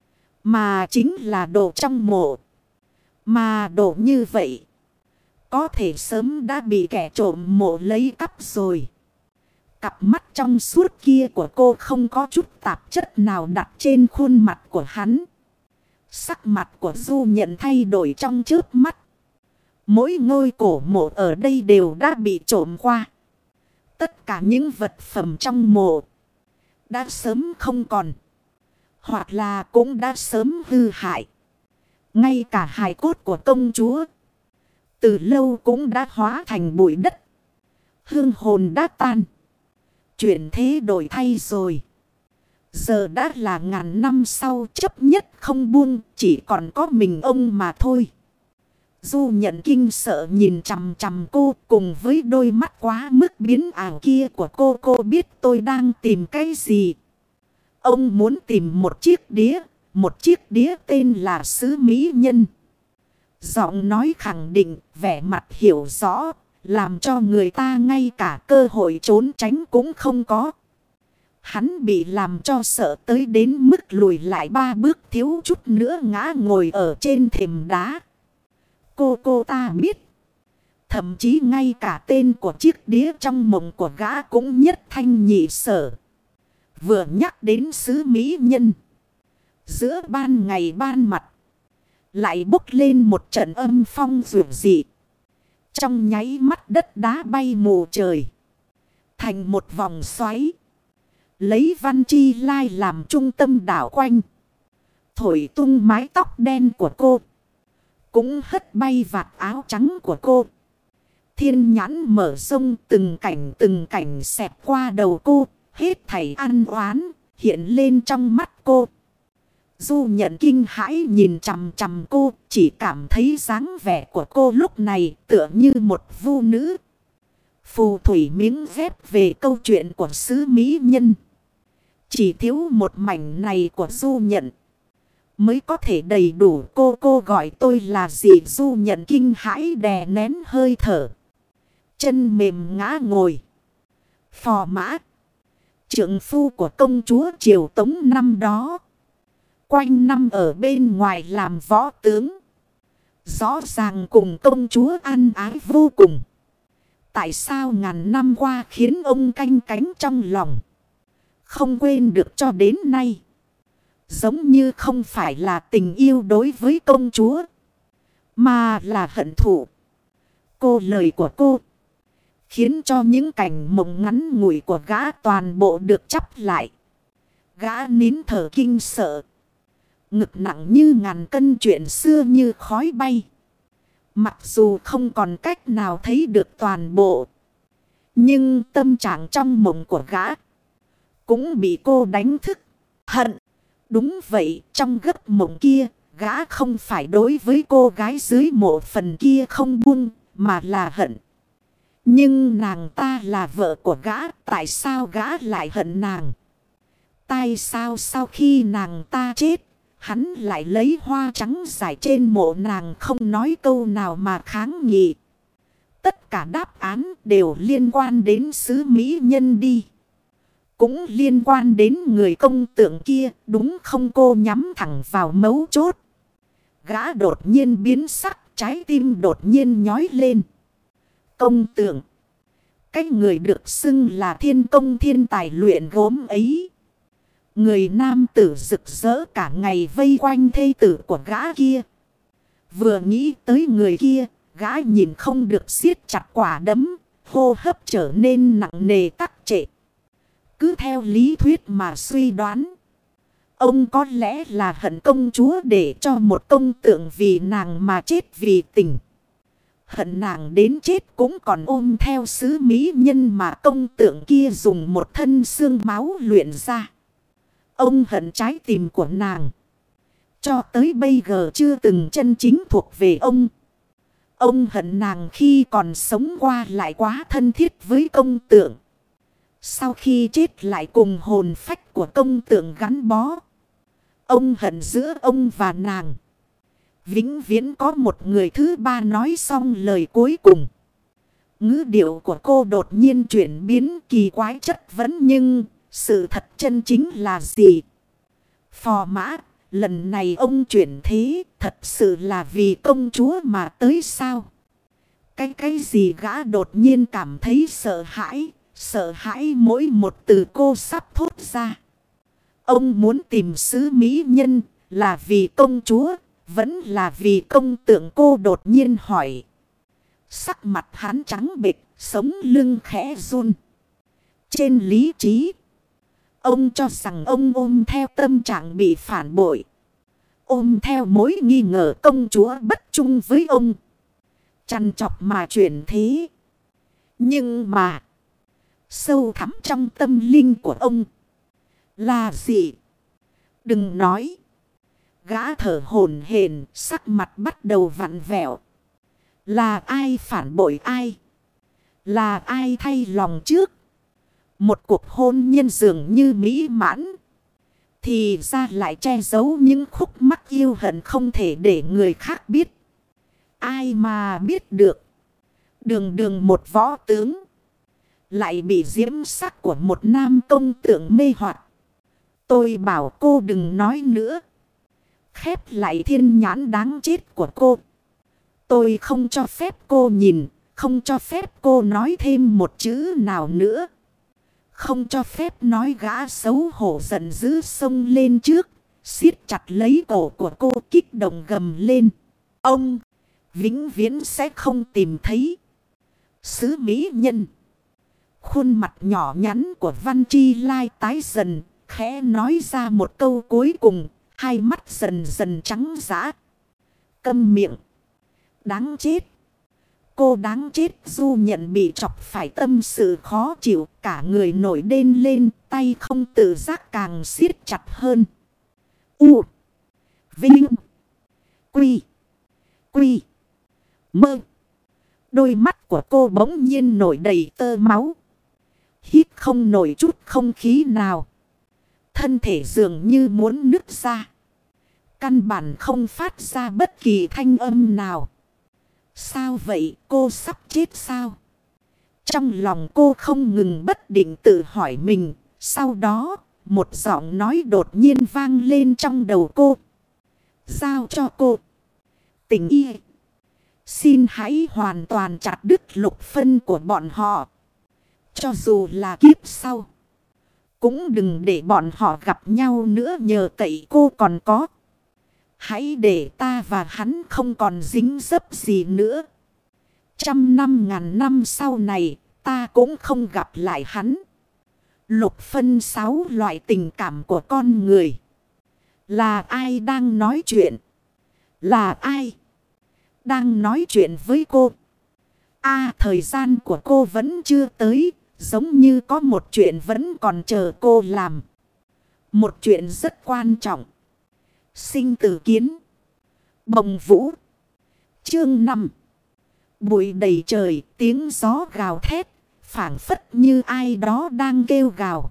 mà chính là đồ trong mộ. Mà đồ như vậy, có thể sớm đã bị kẻ trộm mộ lấy cắp rồi. Cặp mắt trong suốt kia của cô không có chút tạp chất nào đặt trên khuôn mặt của hắn. Sắc mặt của Du Nhận thay đổi trong chớp mắt. Mỗi ngôi cổ mộ ở đây đều đã bị trộm qua. Tất cả những vật phẩm trong mộ đã sớm không còn, hoặc là cũng đã sớm hư hại. Ngay cả hài cốt của công chúa từ lâu cũng đã hóa thành bụi đất. Hương hồn đã tan, chuyển thế đổi thay rồi. Giờ đã là ngàn năm sau, chấp nhất không buông, chỉ còn có mình ông mà thôi. Du Nhận kinh sợ nhìn chằm chằm cô, cùng với đôi mắt quá mức biến ảo kia của cô. Cô biết tôi đang tìm cái gì. Ông muốn tìm một chiếc đĩa. Một chiếc đĩa tên là Sứ Mỹ Nhân. Giọng nói khẳng định, vẻ mặt hiểu rõ, làm cho người ta ngay cả cơ hội trốn tránh cũng không có. Hắn bị làm cho sợ tới đến mức lùi lại ba bước, thiếu chút nữa ngã ngồi ở trên thềm đá. Cô cô ta biết Thậm chí ngay cả tên của chiếc đĩa trong mộng của gã cũng nhất thanh nhị sở. Vừa nhắc đến xứ mỹ nhân. Giữa ban ngày ban mặt. Lại bốc lên một trận âm phong rượu dị. Trong nháy mắt đất đá bay mù trời. Thành một vòng xoáy. Lấy Văn Chi Lai làm trung tâm đảo quanh. Thổi tung mái tóc đen của cô. Cũng hất bay vạt áo trắng của cô. Thiên nhãn mở rông từng cảnh từng cảnh xẹp qua đầu cô. Hết thảy ăn oán hiện lên trong mắt cô. Du Nhận kinh hãi nhìn chằm chằm cô. Chỉ cảm thấy dáng vẻ của cô lúc này tựa như một vu nữ. Phù thủy miếng ghép về câu chuyện của xứ mỹ nhân. Chỉ thiếu một mảnh này của Du Nhận. Mới có thể đầy đủ cô cô gọi tôi là gì. Du Nhận kinh hãi đè nén hơi thở. Chân mềm ngã ngồi. Phò mã. Trượng phu của công chúa Triều Tống năm đó. Quanh năm ở bên ngoài làm võ tướng. Rõ ràng cùng công chúa ăn ái vô cùng. Tại sao ngàn năm qua khiến ông canh cánh trong lòng. Không quên được cho đến nay. Giống như không phải là tình yêu đối với công chúa. Mà là hận thù. Cô lời của cô. Khiến cho những cảnh mộng ngắn ngủi của gã toàn bộ được chắp lại. Gã nín thở kinh sợ. Ngực nặng như ngàn cân chuyện xưa như khói bay. Mặc dù không còn cách nào thấy được toàn bộ. Nhưng tâm trạng trong mộng của gã. Cũng bị cô đánh thức. Hận. Đúng vậy, trong giấc mộng kia, gã không phải đối với cô gái dưới mộ phần kia không buông, mà là hận. Nhưng nàng ta là vợ của gã, tại sao gã lại hận nàng? Tại sao sau khi nàng ta chết, hắn lại lấy hoa trắng rải trên mộ nàng không nói câu nào mà kháng nghị? Tất cả đáp án đều liên quan đến xứ mỹ nhân đi. Cũng liên quan đến người công tượng kia, đúng không? Cô nhắm thẳng vào mấu chốt. Gã đột nhiên biến sắc, trái tim đột nhiên nhói lên. Công tượng. Cái người được xưng là thiên công thiên tài luyện gốm ấy. Người nam tử rực rỡ cả ngày vây quanh thê tử của gã kia. Vừa nghĩ tới người kia, gã nhìn không được siết chặt quả đấm, hô hấp trở nên nặng nề tắc trệ. Cứ theo lý thuyết mà suy đoán. Ông có lẽ là hận công chúa để cho một công tượng vì nàng mà chết vì tình. Hận nàng đến chết cũng còn ôm theo sứ mỹ nhân mà công tượng kia dùng một thân xương máu luyện ra. Ông hận trái tim của nàng. Cho tới bây giờ chưa từng chân chính thuộc về ông. Ông hận nàng khi còn sống qua lại quá thân thiết với công tượng. Sau khi chết lại cùng hồn phách của công tượng gắn bó. Ông hận giữa ông và nàng. Vĩnh viễn có một người thứ ba nói xong lời cuối cùng. Ngữ điệu của cô đột nhiên chuyển biến kỳ quái chất vấn, nhưng sự thật chân chính là gì? Phò mã, lần này ông chuyển thế thật sự là vì công chúa mà tới sao? Cái cái gì? Gã đột nhiên cảm thấy sợ hãi. Sợ hãi mỗi một từ cô sắp thốt ra. Ông muốn tìm sứ mỹ nhân là vì công chúa, vẫn là vì công tượng? Cô đột nhiên hỏi. Sắc mặt hắn trắng bệch, sống lưng khẽ run. Trên lý trí, ông cho rằng ông ôm theo tâm trạng bị phản bội. Ôm theo mối nghi ngờ công chúa bất trung với ông. Chằn chọc mà chuyển thế. Nhưng mà sâu thẳm trong tâm linh của ông là gì? Đừng nói. Gã thở hổn hển, sắc mặt bắt đầu vặn vẹo. Là ai phản bội ai? Là ai thay lòng trước? Một cuộc hôn nhân dường như mỹ mãn, thì ra lại che giấu những khúc mắc yêu hận không thể để người khác biết. Ai mà biết được? Đường đường một võ tướng, lại bị diễm sắc của một nam công tượng mê hoặc. Tôi bảo cô đừng nói nữa. Khép lại thiên nhãn đáng chết của cô. Tôi không cho phép cô nhìn, Không cho phép cô nói thêm một chữ nào nữa. Không cho phép nói gã xấu hổ giận dữ xông lên trước. Siết chặt lấy cổ của cô kích động gầm lên. Ông vĩnh viễn sẽ không tìm thấy sứ mỹ nhân. Khuôn mặt nhỏ nhắn của Văn Chi Lai tái dần. Khẽ nói ra một câu cuối cùng. Hai mắt dần dần trắng dã. Câm miệng. Đáng chết. Cô đáng chết. Du Nhận bị chọc phải tâm sự khó chịu. Cả người nổi đên lên. Tay không tự giác càng siết chặt hơn. U. Vinh. Quy. Quy. Mơ. Đôi mắt của cô bỗng nhiên nổi đầy tơ máu. Hít không nổi chút không khí nào. Thân thể dường như muốn nứt ra. Căn bản không phát ra bất kỳ thanh âm nào. Sao vậy, cô sắp chết sao? Trong lòng cô không ngừng bất định tự hỏi mình. Sau đó, một giọng nói đột nhiên vang lên trong đầu cô. Giao cho cô. Tình y. Xin hãy hoàn toàn chặt đứt lục phân của bọn họ. Cho dù là kiếp sau. Cũng đừng để bọn họ gặp nhau nữa, nhờ cậy cô còn có. Hãy để ta và hắn không còn dính dấp gì nữa. Trăm năm ngàn năm sau này ta cũng không gặp lại hắn. Lục phân sáu loại tình cảm của con người. Là ai đang nói chuyện? Là ai đang nói chuyện với cô? À, thời gian của cô vẫn chưa tới. Giống như có một chuyện vẫn còn chờ cô làm. Một chuyện rất quan trọng. Sinh tử kiến. Bồng vũ. Chương năm. Bụi đầy trời, tiếng gió gào thét. Phảng phất như ai đó đang kêu gào.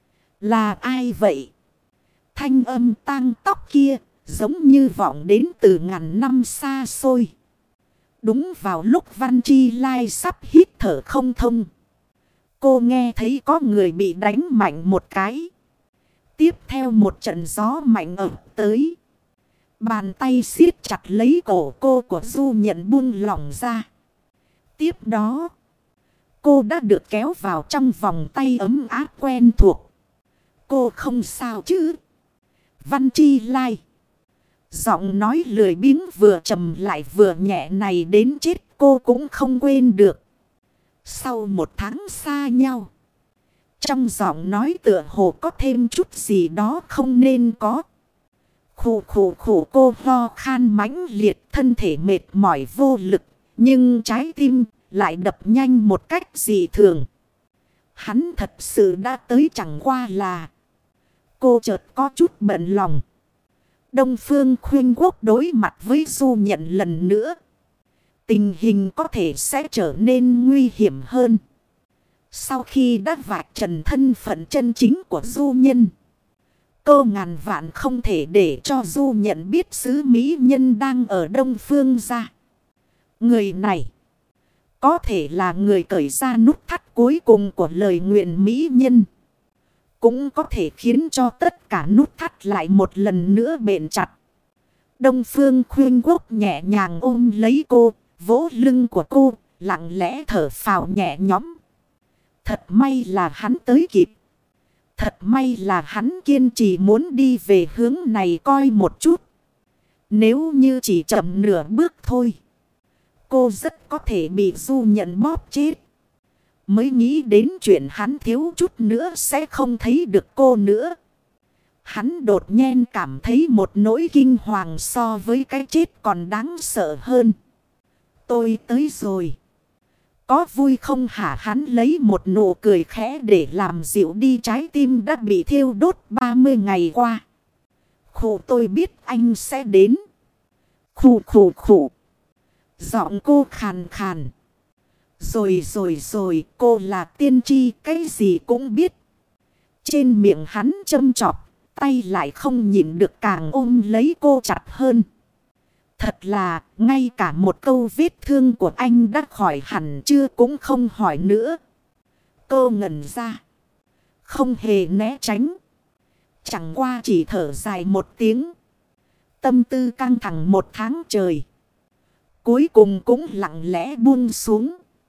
Là ai vậy? Thanh âm tang tóc kia giống như vọng đến từ ngàn năm xa xôi. Đúng vào lúc Văn Chi Lai sắp hít thở không thông. Cô nghe thấy có người bị đánh mạnh một cái. Tiếp theo một trận gió mạnh ập tới. Bàn tay siết chặt lấy cổ cô của Du Nhận buông lỏng ra. Tiếp đó, cô đã được kéo vào trong vòng tay ấm áp quen thuộc. Cô không sao chứ? Văn Chi Lai. Giọng nói lười biếng vừa trầm lại vừa nhẹ này đến chết cô cũng không quên được. Sau một tháng xa nhau. Trong giọng nói tựa hồ có thêm chút gì đó không nên có. Khủ khủ khủ cô ho khan mãnh liệt, thân thể mệt mỏi vô lực. Nhưng trái tim lại đập nhanh một cách dị thường. Hắn thật sự đã tới, chẳng qua là. Cô chợt có chút bận lòng. Đông Phương Khuyên Quốc đối mặt với Du Nhận lần nữa. Tình hình có thể sẽ trở nên nguy hiểm hơn. Sau khi đã vạch trần thân phận chân chính của Du Nhân. Cô ngàn vạn không thể để cho Du Nhận biết sứ mỹ nhân đang ở Đông Phương ra. Người này có thể là người cởi ra nút thắt cuối cùng của lời nguyện mỹ nhân. Cũng có thể khiến cho tất cả nút thắt lại một lần nữa bền chặt. Đông Phương Khuyên Quốc nhẹ nhàng ôm lấy cô, vỗ lưng của cô, lặng lẽ thở phào nhẹ nhõm. Thật may là hắn tới kịp. Thật may là hắn kiên trì muốn đi về hướng này coi một chút. Nếu như chỉ chậm nửa bước thôi, cô rất có thể bị Du Nhận bóp chết. Mới nghĩ đến chuyện hắn thiếu chút nữa sẽ không thấy được cô nữa. Hắn đột nhiên cảm thấy một nỗi kinh hoàng so với cái chết còn đáng sợ hơn. Tôi tới rồi. Có vui không hả? Hắn lấy một nụ cười khẽ để làm dịu đi trái tim đã bị thiêu đốt ba mươi ngày qua. Khủ, tôi biết anh sẽ đến. Khủ khủ khủ. Giọng cô khàn khàn. Rồi rồi rồi, cô là tiên tri, cái gì cũng biết. Trên miệng hắn châm chọc, tay lại không nhịn được càng ôm lấy cô chặt hơn. Thật là, ngay cả một câu vết thương của anh đã khỏi hẳn chưa cũng không hỏi nữa. Cô ngẩn ra. Không hề né tránh. Chẳng qua chỉ thở dài một tiếng. Tâm tư căng thẳng một tháng trời. Cuối cùng cũng lặng lẽ buông xuống.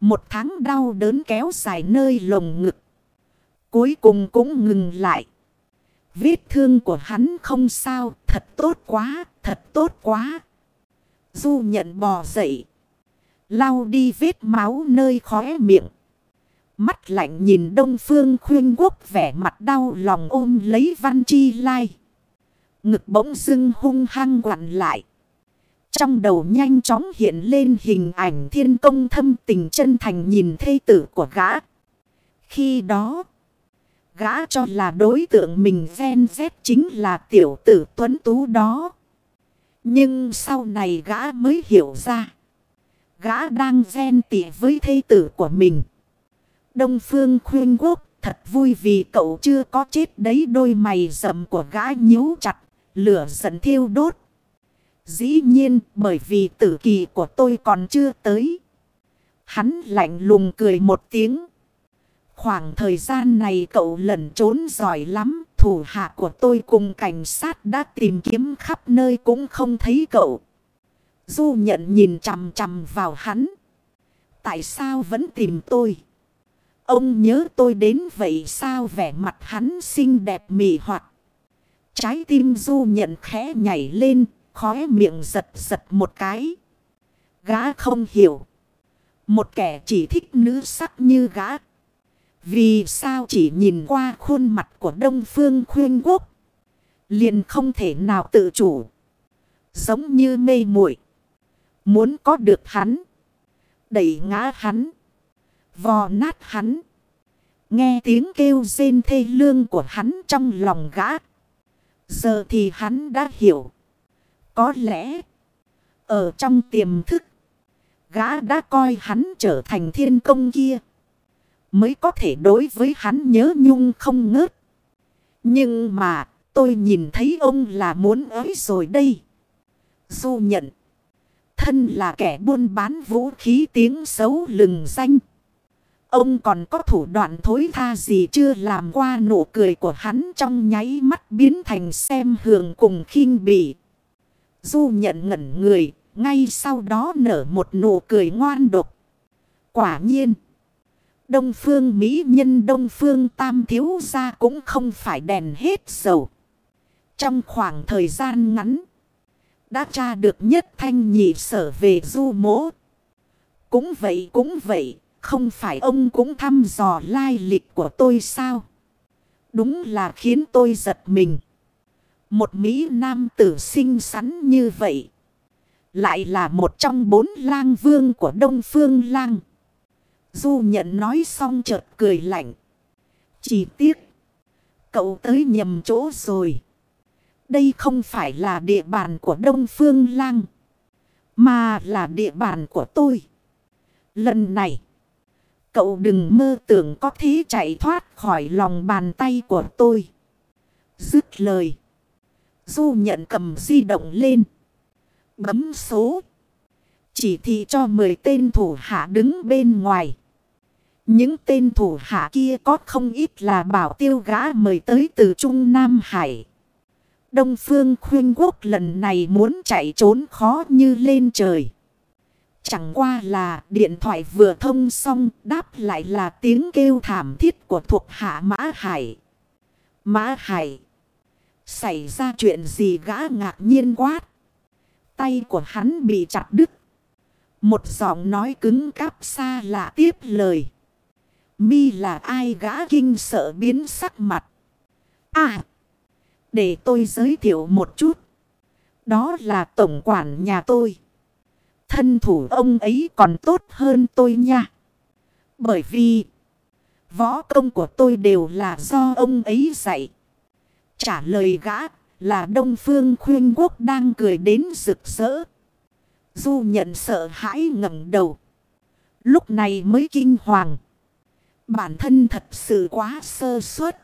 Một tháng đau đớn kéo dài nơi lồng ngực. Cuối cùng cũng ngừng lại. Vết thương của hắn không sao. Thật tốt quá, thật tốt quá. Du Nhận bò dậy. Lau đi vết máu nơi khóe miệng. Mắt lạnh nhìn Đông Phương Khuyên Quốc vẻ mặt đau lòng ôm lấy Văn Chi Lai. Ngực bỗng dưng hung hăng quặn lại. Trong đầu nhanh chóng hiện lên hình ảnh Thiên Công thâm tình chân thành nhìn thê tử của gã. Khi đó, gã cho là đối tượng mình ven vét chính là tiểu tử tuấn tú đó. Nhưng sau này gã mới hiểu ra. Gã đang ghen tị với thê tử của mình. Đông Phương Khuyên Quốc thật vui vì cậu chưa có chết đấy. Đôi mày rậm của gã nhíu chặt, lửa giận thiêu đốt. Dĩ nhiên bởi vì tử kỳ của tôi còn chưa tới. Hắn lạnh lùng cười một tiếng. Khoảng thời gian này cậu lẩn trốn giỏi lắm. Thủ hạ của tôi cùng cảnh sát đã tìm kiếm khắp nơi cũng không thấy cậu. Du Nhận nhìn chằm chằm vào hắn. Tại sao vẫn tìm tôi? Ông nhớ tôi đến vậy sao? Vẻ mặt hắn xinh đẹp mị hoặc. Trái tim Du Nhận khẽ nhảy lên, khóe miệng giật giật một cái. Gã không hiểu. Một kẻ chỉ thích nữ sắc như gã. Vì sao chỉ nhìn qua khuôn mặt của Đông Phương Khuyên Quốc liền không thể nào tự chủ. Giống như mê muội. Muốn có được hắn. Đẩy ngã hắn. Vò nát hắn. Nghe tiếng kêu rên thê lương của hắn trong lòng gã. Giờ thì hắn đã hiểu. Có lẽ ở trong tiềm thức gã đã coi hắn trở thành thiên công kia. Mới có thể đối với hắn nhớ nhung không ngớt. Nhưng mà tôi nhìn thấy ông là muốn ới rồi đây. Du Nhận. Thân là kẻ buôn bán vũ khí tiếng xấu lừng danh. Ông còn có thủ đoạn thối tha gì chưa? Làm qua nụ cười của hắn trong nháy mắt biến thành xem thường cùng khinh bỉ. Du Nhận ngẩn người. Ngay sau đó nở một nụ cười ngoan độc. Quả nhiên. Đông Phương Mỹ nhân Đông Phương Tam thiếu gia cũng không phải đèn hết dầu. Trong khoảng thời gian ngắn. Đã tra được nhất thanh nhị sở về Du mỗ. Cũng vậy cũng vậy. Không phải ông cũng thăm dò lai lịch của tôi sao? Đúng là khiến tôi giật mình. Một Mỹ nam tử xinh xắn như vậy. Lại là một trong bốn lang vương của Đông Phương Lang. Du Nhận nói xong chợt cười lạnh. Chỉ tiếc. Cậu tới nhầm chỗ rồi. Đây không phải là địa bàn của Đông Phương Lang. Mà là địa bàn của tôi. Lần này. Cậu đừng mơ tưởng có thể chạy thoát khỏi lòng bàn tay của tôi. Dứt lời. Du Nhận cầm di động lên. Bấm số. Chỉ thị cho mười tên thủ hạ đứng bên ngoài. Những tên thủ hạ kia có không ít là bảo tiêu gã mời tới từ Trung Nam Hải. Đông Phương Khuyên Quốc lần này muốn chạy trốn khó như lên trời. Chẳng qua là điện thoại vừa thông xong đáp lại là tiếng kêu thảm thiết của thuộc hạ Mã Hải. Mã Hải. Xảy ra chuyện gì? Gã ngạc nhiên quát. Tay của hắn bị chặt đứt. Một giọng nói cứng cáp xa lạ tiếp lời. Mi là ai? Gã kinh sợ biến sắc mặt. À. Để tôi giới thiệu một chút. Đó là tổng quản nhà tôi. Thân thủ ông ấy còn tốt hơn tôi nha. Bởi vì võ công của tôi đều là do ông ấy dạy. Trả lời gã là Đông Phương Khuyên Quốc đang cười đến rực rỡ. Du Nhận sợ hãi ngẩng đầu. Lúc này mới kinh hoàng. Bản thân thật sự quá sơ suất.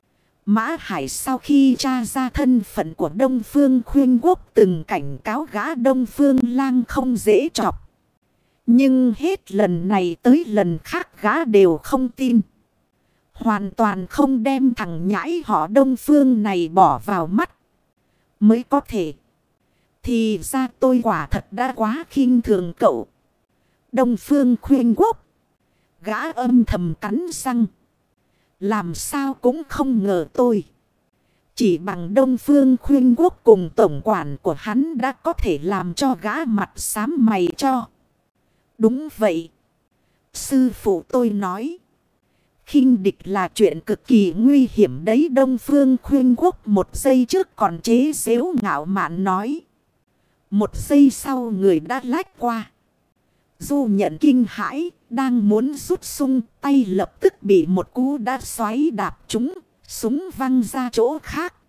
Mã Hải sau khi tra ra thân phận của Đông Phương Khuyên Quốc từng cảnh cáo gã Đông Phương Lang không dễ chọc. Nhưng hết lần này tới lần khác gã đều không tin. Hoàn toàn không đem thằng nhãi họ Đông Phương này bỏ vào mắt. Mới có thể. Thì ra tôi quả thật đã quá khinh thường cậu. Đông Phương Khuyên Quốc. Gã âm thầm cắn răng. Làm sao cũng không ngờ tôi. Chỉ bằng Đông Phương Khuyên Quốc cùng tổng quản của hắn đã có thể làm cho gã mặt xám mày cho. Đúng vậy. Sư phụ tôi nói. Khinh địch là chuyện cực kỳ nguy hiểm đấy. Đông Phương Khuyên Quốc một giây trước còn chế giễu ngạo mạn nói. Một giây sau người đã lách qua. Du nhận kinh hãi, đang muốn rút sung, tay lập tức bị một cú đá xoáy đạp trúng, súng văng ra chỗ khác.